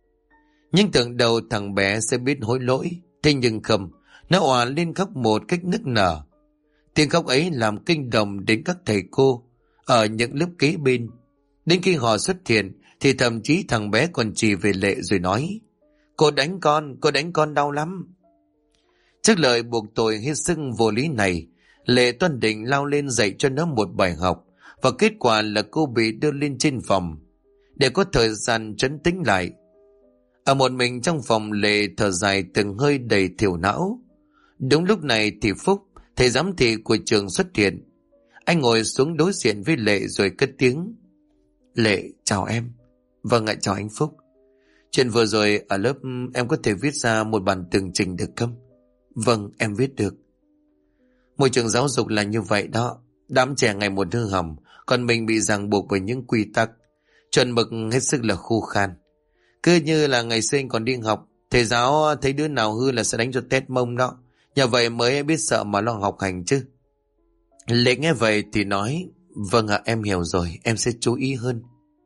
Nhưng tưởng đầu thằng bé sẽ biết hối lỗi, thế nhưng không, nó òa lên khóc một cách nức nở. Tiếng khóc ấy làm kinh động đến các thầy cô ở những lớp kế bên. Đến khi họ xuất hiện thì thậm chí thằng bé còn chỉ về Lệ rồi nói: cô đánh con đau lắm. Trước lời buộc tội hết sức vô lý này, Lệ toan định lao lên dạy cho nó một bài học, và kết quả là cô bị đưa lên trên phòng để có thời gian trấn tĩnh lại. Ở một mình trong phòng, Lệ thở dài từng hơi đầy thiểu não. Đúng lúc này thì Phúc, thầy giám thị của trường xuất hiện. Anh ngồi xuống đối diện với Lệ rồi cất tiếng: Lệ, chào em. Vâng ạ, chào anh Phúc. Chuyện vừa rồi ở lớp em có thể viết ra một bản tường trình được không? Vâng, em viết được. Môi trường giáo dục là như vậy đó. Đám trẻ ngày một hư hỏng, còn mình bị ràng buộc bởi những quy tắc, chuẩn mực hết sức là khô khan. Cứ như là ngày xưa anh còn đi học, thầy giáo thấy đứa nào hư là sẽ đánh cho tét mông đó. Nhờ vậy mới biết sợ mà lo học hành chứ. Lệ nghe vậy thì nói: Vâng ạ, em hiểu rồi, em sẽ chú ý hơn.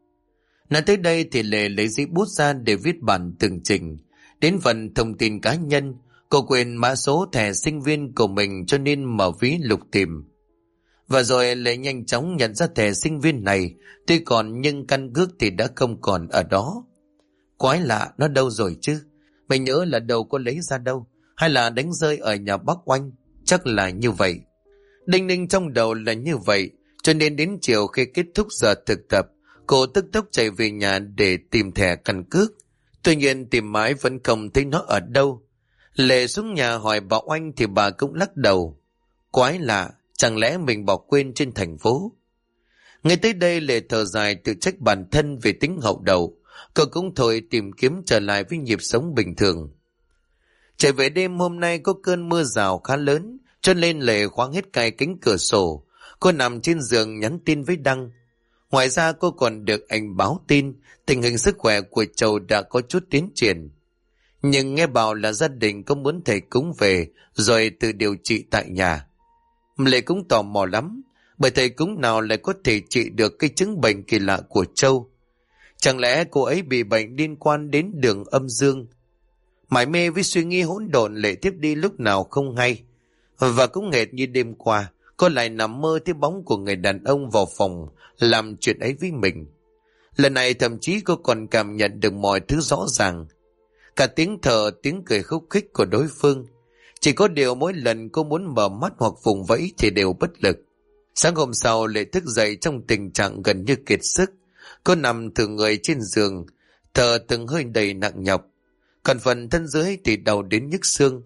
Nói tới đây thì Lệ lấy giấy bút ra để viết bản tường trình. Đến phần thông tin cá nhân, cô quên mã số thẻ sinh viên của mình cho nên mở ví lục tìm. Và rồi Lệ nhanh chóng nhận ra thẻ sinh viên này tuy còn nhưng căn cước thì đã không còn ở đó. Quái lạ, nó đâu rồi chứ? Mình nhớ là đâu có lấy ra đâu, hay là đánh rơi ở nhà bác Oanh? Chắc là như vậy. Đinh ninh trong đầu là như vậy, cho nên đến chiều khi kết thúc giờ thực tập, cô tức tốc chạy về nhà để tìm thẻ căn cước. Tuy nhiên tìm mãi vẫn không thấy nó ở đâu. Lệ xuống nhà hỏi bà Oanh thì bà cũng lắc đầu. Quái lạ, chẳng lẽ mình bỏ quên trên thành phố? Ngay tới đây Lệ thở dài tự trách bản thân về tính hậu đậu. Cô cũng thôi tìm kiếm trở lại với nhịp sống bình thường. Trở về đêm hôm nay có cơn mưa rào khá lớn, cho nên Lệ khoáng hết cài cánh cửa sổ. Cô nằm trên giường nhắn tin với Đăng. Ngoài ra cô còn được anh báo tin tình hình sức khỏe của Châu đã có chút tiến triển. Nhưng nghe bảo là gia đình có muốn thầy cúng về rồi tự điều trị tại nhà. Lệ cũng tò mò lắm, bởi thầy cúng nào lại có thể trị được cái chứng bệnh kỳ lạ của Châu. Chẳng lẽ cô ấy bị bệnh liên quan đến đường âm dương? Mải mê với suy nghĩ hỗn độn, Lệ tiếp đi lúc nào không hay. Và cũng hệt như đêm qua, cô lại nằm mơ thấy bóng của người đàn ông vào phòng làm chuyện ấy với mình. Lần này thậm chí cô còn cảm nhận được mọi thứ rõ ràng. Cả tiếng thở, tiếng cười khúc khích của đối phương. Chỉ có điều mỗi lần cô muốn mở mắt hoặc vùng vẫy thì đều bất lực. Sáng hôm sau, Lệ thức dậy trong tình trạng gần như kiệt sức. Cô nằm thử người trên giường, thở từng hơi đầy nặng nhọc. Còn phần thân dưới thì đau đến nhức xương.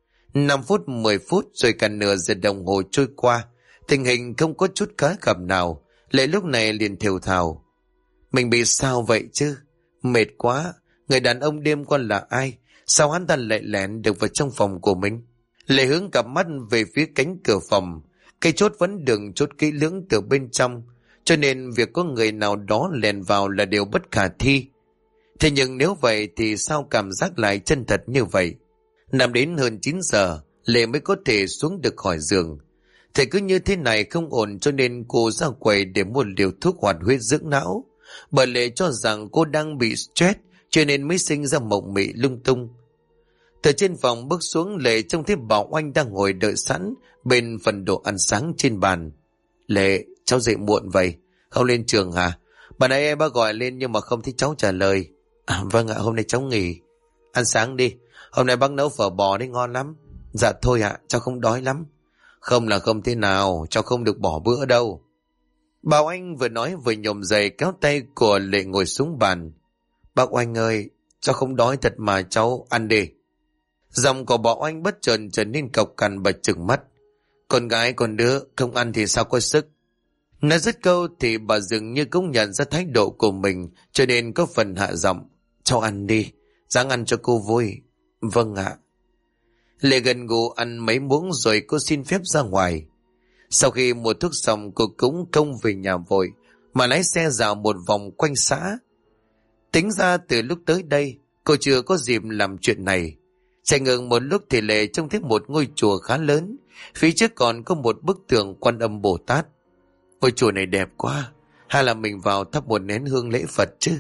5 phút, 10 phút rồi cả nửa giờ đồng hồ trôi qua. Tình hình không có chút khá cảm nào. Lệ lúc này liền thều thào. Mình bị sao vậy chứ? Mệt quá. Người đàn ông đêm qua là ai? Sao hắn ta lại lẻn được vào trong phòng của mình? Lệ hướng cặp mắt về phía cánh cửa phòng. Cây chốt vẫn đừng chốt kỹ lưỡng từ bên trong, cho nên việc có người nào đó lèn vào là điều bất khả thi. Thế nhưng nếu vậy thì sao cảm giác lại chân thật như vậy? Nằm đến hơn 9 giờ, Lệ mới có thể xuống được khỏi giường. Thế cứ như thế này không ổn, cho nên cô ra quầy để mua liều thuốc hoạt huyết dưỡng não. Bởi Lệ cho rằng cô đang bị stress, cho nên mới sinh ra mộng mị lung tung. Từ trên phòng bước xuống, Lệ trông thấy Bảo Oanh đang ngồi đợi sẵn bên phần đồ ăn sáng trên bàn. Lệ, cháu dậy muộn vậy, không lên trường hả? Bà nãy em bác gọi lên nhưng mà không thấy cháu trả lời. Vâng ạ, hôm nay cháu nghỉ. Ăn sáng đi, hôm nay bác nấu phở bò đấy ngon lắm. Dạ thôi ạ, cháu không đói lắm. Không là không thế nào, cháu không được bỏ bữa đâu. Bảo Oanh vừa nói vừa nhổm dậy kéo tay của Lệ ngồi xuống bàn. Bác Oanh ơi, cháu không đói thật mà, cháu ăn đi. Giọng của Bảo Oanh bất chợt trở nên cộc cằn và trừng mắt. Con gái con đứa không ăn thì sao có sức? Nói dứt câu thì bà dường như cũng nhận ra thái độ của mình, cho nên có phần hạ giọng. Cháu ăn đi, ráng ăn cho cô vui. Vâng ạ. Lệ gần gù ăn mấy muỗng rồi cô xin phép ra ngoài. Sau khi mua thuốc xong, cô cũng không về nhà vội mà lái xe dạo một vòng quanh xã. Tính ra từ lúc tới đây cô chưa có dịp làm chuyện này. Chạy ngừng một lúc thì Lệ trông thấy một ngôi chùa khá lớn, phía trước còn có một bức tượng Quan Âm Bồ Tát. Ngôi chùa này đẹp quá, hay là mình vào thắp một nén hương lễ Phật chứ?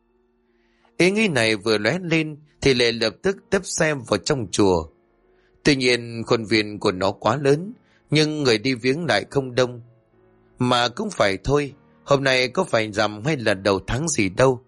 Ý nghĩ này vừa lóe lên thì Lệ lập tức tấp xe vào trong chùa. Tuy nhiên khuôn viên của nó quá lớn, nhưng người đi viếng lại không đông. Mà cũng phải thôi, hôm nay có phải rằm hay là đầu tháng gì đâu.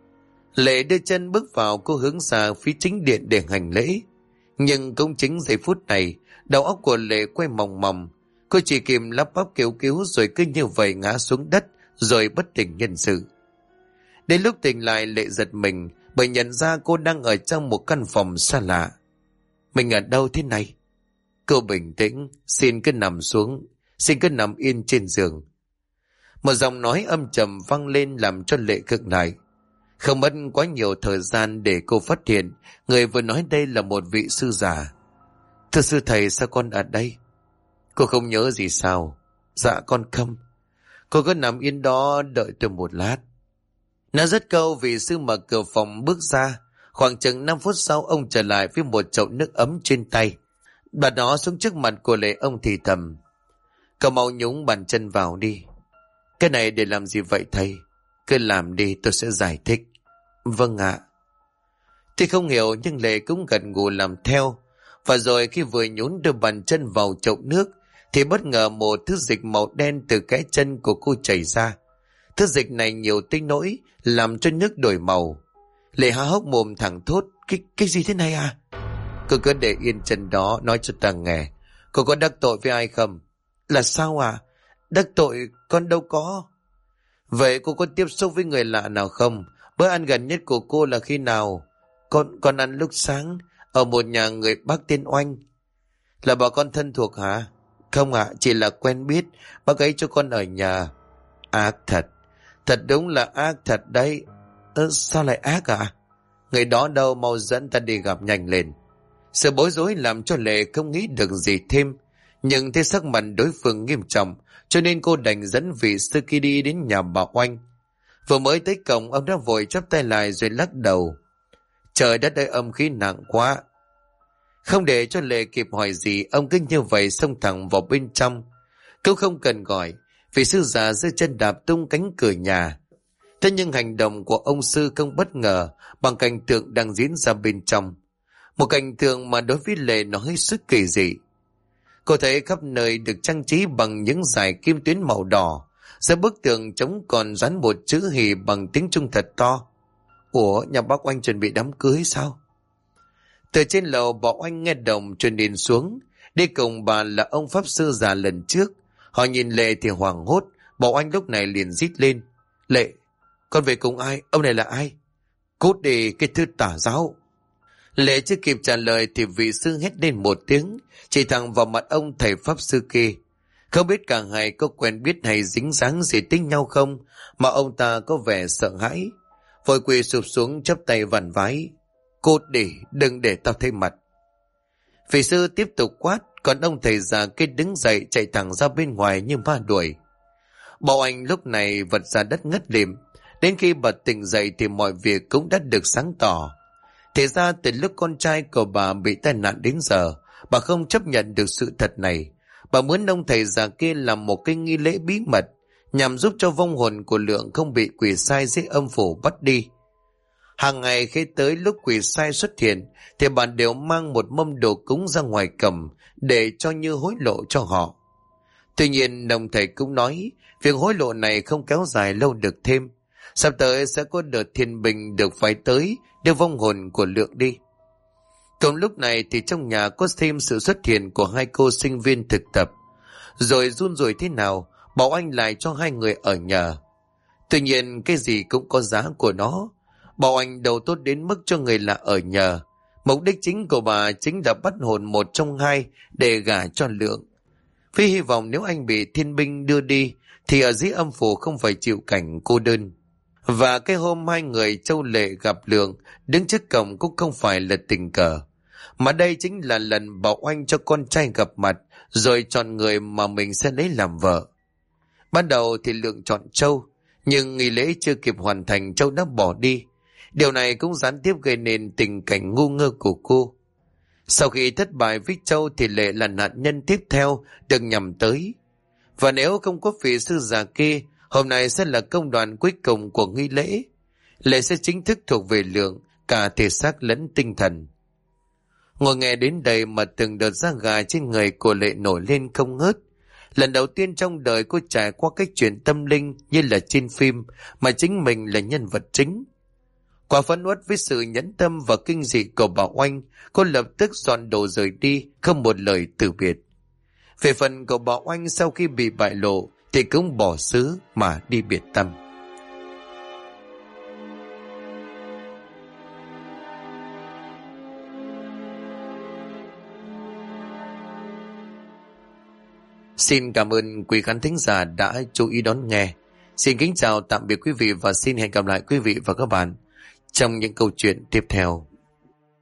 Lệ đưa chân bước vào, cô hướng ra phía chính điện để hành lễ. Nhưng cũng chính giây phút này, đầu óc của Lệ quay mòng mòng. Cô chỉ kìm lắp bắp kêu cứu rồi cứ như vậy ngã xuống đất, rồi bất tỉnh nhân sự. Đến lúc tỉnh lại, Lệ giật mình bởi nhận ra cô đang ở trong một căn phòng xa lạ. Mình ở đâu thế này? Cô bình tĩnh, xin cứ nằm xuống, xin cứ nằm yên trên giường. Một giọng nói âm trầm vang lên làm cho Lệ khựng lại. Không mất quá nhiều thời gian để cô phát hiện người vừa nói đây là một vị sư già. Thưa sư thầy, sao con ở đây? Cô không nhớ gì sao? Dạ con không. Cô cứ nằm yên đó đợi tôi một lát. Nói dứt câu, vị sư mở cửa phòng bước ra. Khoảng chừng 5 phút sau, ông trở lại với một chậu nước ấm trên tay. Đặt nó xuống trước mặt của Lệ, ông thì thầm. Cậu mau nhúng bàn chân vào đi. Cái này để làm gì vậy thầy? Cứ làm đi, tôi sẽ giải thích. Vâng ạ. Thì không hiểu nhưng Lệ cũng gật gù làm theo. Và rồi khi vừa nhún đưa bàn chân vào chậu nước thì bất ngờ một thứ dịch màu đen từ cái chân của cô chảy ra. Thứ dịch này nhiều tới nỗi làm cho nước đổi màu. Lệ há hốc mồm thẳng thốt. Cái gì thế này à? Cô cứ để yên chân đó, nói cho ta nghe. Cô có đắc tội với ai không? Là sao à? Đắc tội con đâu có. Vậy cô có tiếp xúc với người lạ nào không? Bữa ăn gần nhất của cô là khi nào? Con ăn lúc sáng ở một nhà người bác tên Oanh. Là bà con thân thuộc hả? Không ạ, chỉ là quen biết. Bác ấy cho con ở nhà. Ác thật. Thật đúng là ác thật đấy. Sao lại ác à? Người đó đâu, mau dẫn ta đi gặp nhanh lên. Sự bối rối làm cho Lệ không nghĩ được gì thêm. Nhưng thấy sắc mặt đối phương nghiêm trọng, cho nên cô đành dẫn vị sư kia đi đến nhà bà Oanh. Vừa mới tới cổng, ông đã vội chắp tay lại rồi lắc đầu. Trời đất ơi, âm khí nặng quá. Không để cho Lệ kịp hỏi gì, ông cứ như vậy xông thẳng vào bên trong. Cũng không cần gọi, vị sư già giơ chân đạp tung cánh cửa nhà. Thế nhưng hành động của ông sư không bất ngờ bằng cảnh tượng đang diễn ra bên trong. Một cảnh tượng mà đối với Lệ nó hết sức kỳ dị. Cô thấy khắp nơi được trang trí bằng những dải kim tuyến màu đỏ. Giữa bức tường trống còn dán một chữ hì bằng tiếng Trung thật to. Ủa, nhà bác Oanh chuẩn bị đám cưới sao? Từ trên lầu bảo Oanh nghe đồng truyền điện xuống. Đi cùng bà là ông pháp sư già lần trước. Họ nhìn Lệ thì hoảng hốt. Bảo Oanh lúc này liền rít lên. Lệ, con về cùng ai? Ông này là ai? Cút đi cái thứ tà giáo. Lệ chưa kịp trả lời thì vị sư hét lên một tiếng, chỉ thẳng vào mặt ông thầy pháp sư kia. Không biết cả hai có quen biết hay dính dáng gì tính nhau không, mà ông ta có vẻ sợ hãi. Vội quỳ sụp xuống chắp tay vặn vái. Cút đi, đừng để tao thấy mặt. Vị sư tiếp tục quát, còn ông thầy già kia đứng dậy chạy thẳng ra bên ngoài như ma đuổi. Bảo Anh lúc này vật ra đất ngất lịm. Đến khi bà tỉnh dậy thì mọi việc cũng đã được sáng tỏ. Thì ra từ lúc con trai của bà bị tai nạn đến giờ, bà không chấp nhận được sự thật này. Bà muốn ông thầy già kia làm một cái nghi lễ bí mật, nhằm giúp cho vong hồn của Lượng không bị quỷ sai dưới âm phủ bắt đi. Hàng ngày khi tới lúc quỷ sai xuất hiện, thì bà đều mang một mâm đồ cúng ra ngoài cầm để cho như hối lộ cho họ. Tuy nhiên, ông thầy cũng nói, việc hối lộ này không kéo dài lâu được thêm. Sắp tới sẽ có đợt thiên bình được phái tới đưa vong hồn của Lượng đi. Cùng lúc này thì trong nhà có thêm sự xuất hiện của hai cô sinh viên thực tập. Rồi run rủi thế nào, Bảo Anh lại cho hai người ở nhờ. Tuy nhiên cái gì cũng có giá của nó. Bảo Anh đầu tốt đến mức cho người lạ ở nhờ. Mục đích chính của bà chính là bắt hồn một trong hai để gả cho Lượng. Vì hy vọng nếu anh bị thiên binh đưa đi thì ở dưới âm phủ không phải chịu cảnh cô đơn. Và cái hôm hai người Châu Lệ gặp Lượng đứng trước cổng cũng không phải là tình cờ, mà đây chính là lần Bảo Anh cho con trai gặp mặt rồi chọn người mà mình sẽ lấy làm vợ. Ban đầu thì Lượng chọn Châu, nhưng nghi lễ chưa kịp hoàn thành Châu đã bỏ đi. Điều này cũng gián tiếp gây nên tình cảnh ngu ngơ của cô. Sau khi thất bại với Châu thì Lệ là nạn nhân tiếp theo được nhắm tới. Và nếu không có vị sư già kia, hôm nay sẽ là công đoạn cuối cùng của nghi lễ. Lệ sẽ chính thức thuộc về Lượng, cả thể xác lẫn tinh thần. Ngồi nghe đến đây mà từng đợt da gà trên người của Lệ nổi lên không ngớt. Lần đầu tiên trong đời cô trải qua cái chuyện tâm linh như là trên phim, mà chính mình là nhân vật chính. Quả phẫn uất với sự nhẫn tâm và kinh dị của Bảo Oanh, cô lập tức dọn đồ rời đi, không một lời từ biệt. Về phần của Bảo Oanh sau khi bị bại lộ thì cũng bỏ xứ mà đi biệt tâm. Xin cảm ơn quý khán thính giả đã chú ý đón nghe. Xin kính chào tạm biệt quý vị và xin hẹn gặp lại quý vị và các bạn trong những câu chuyện tiếp theo.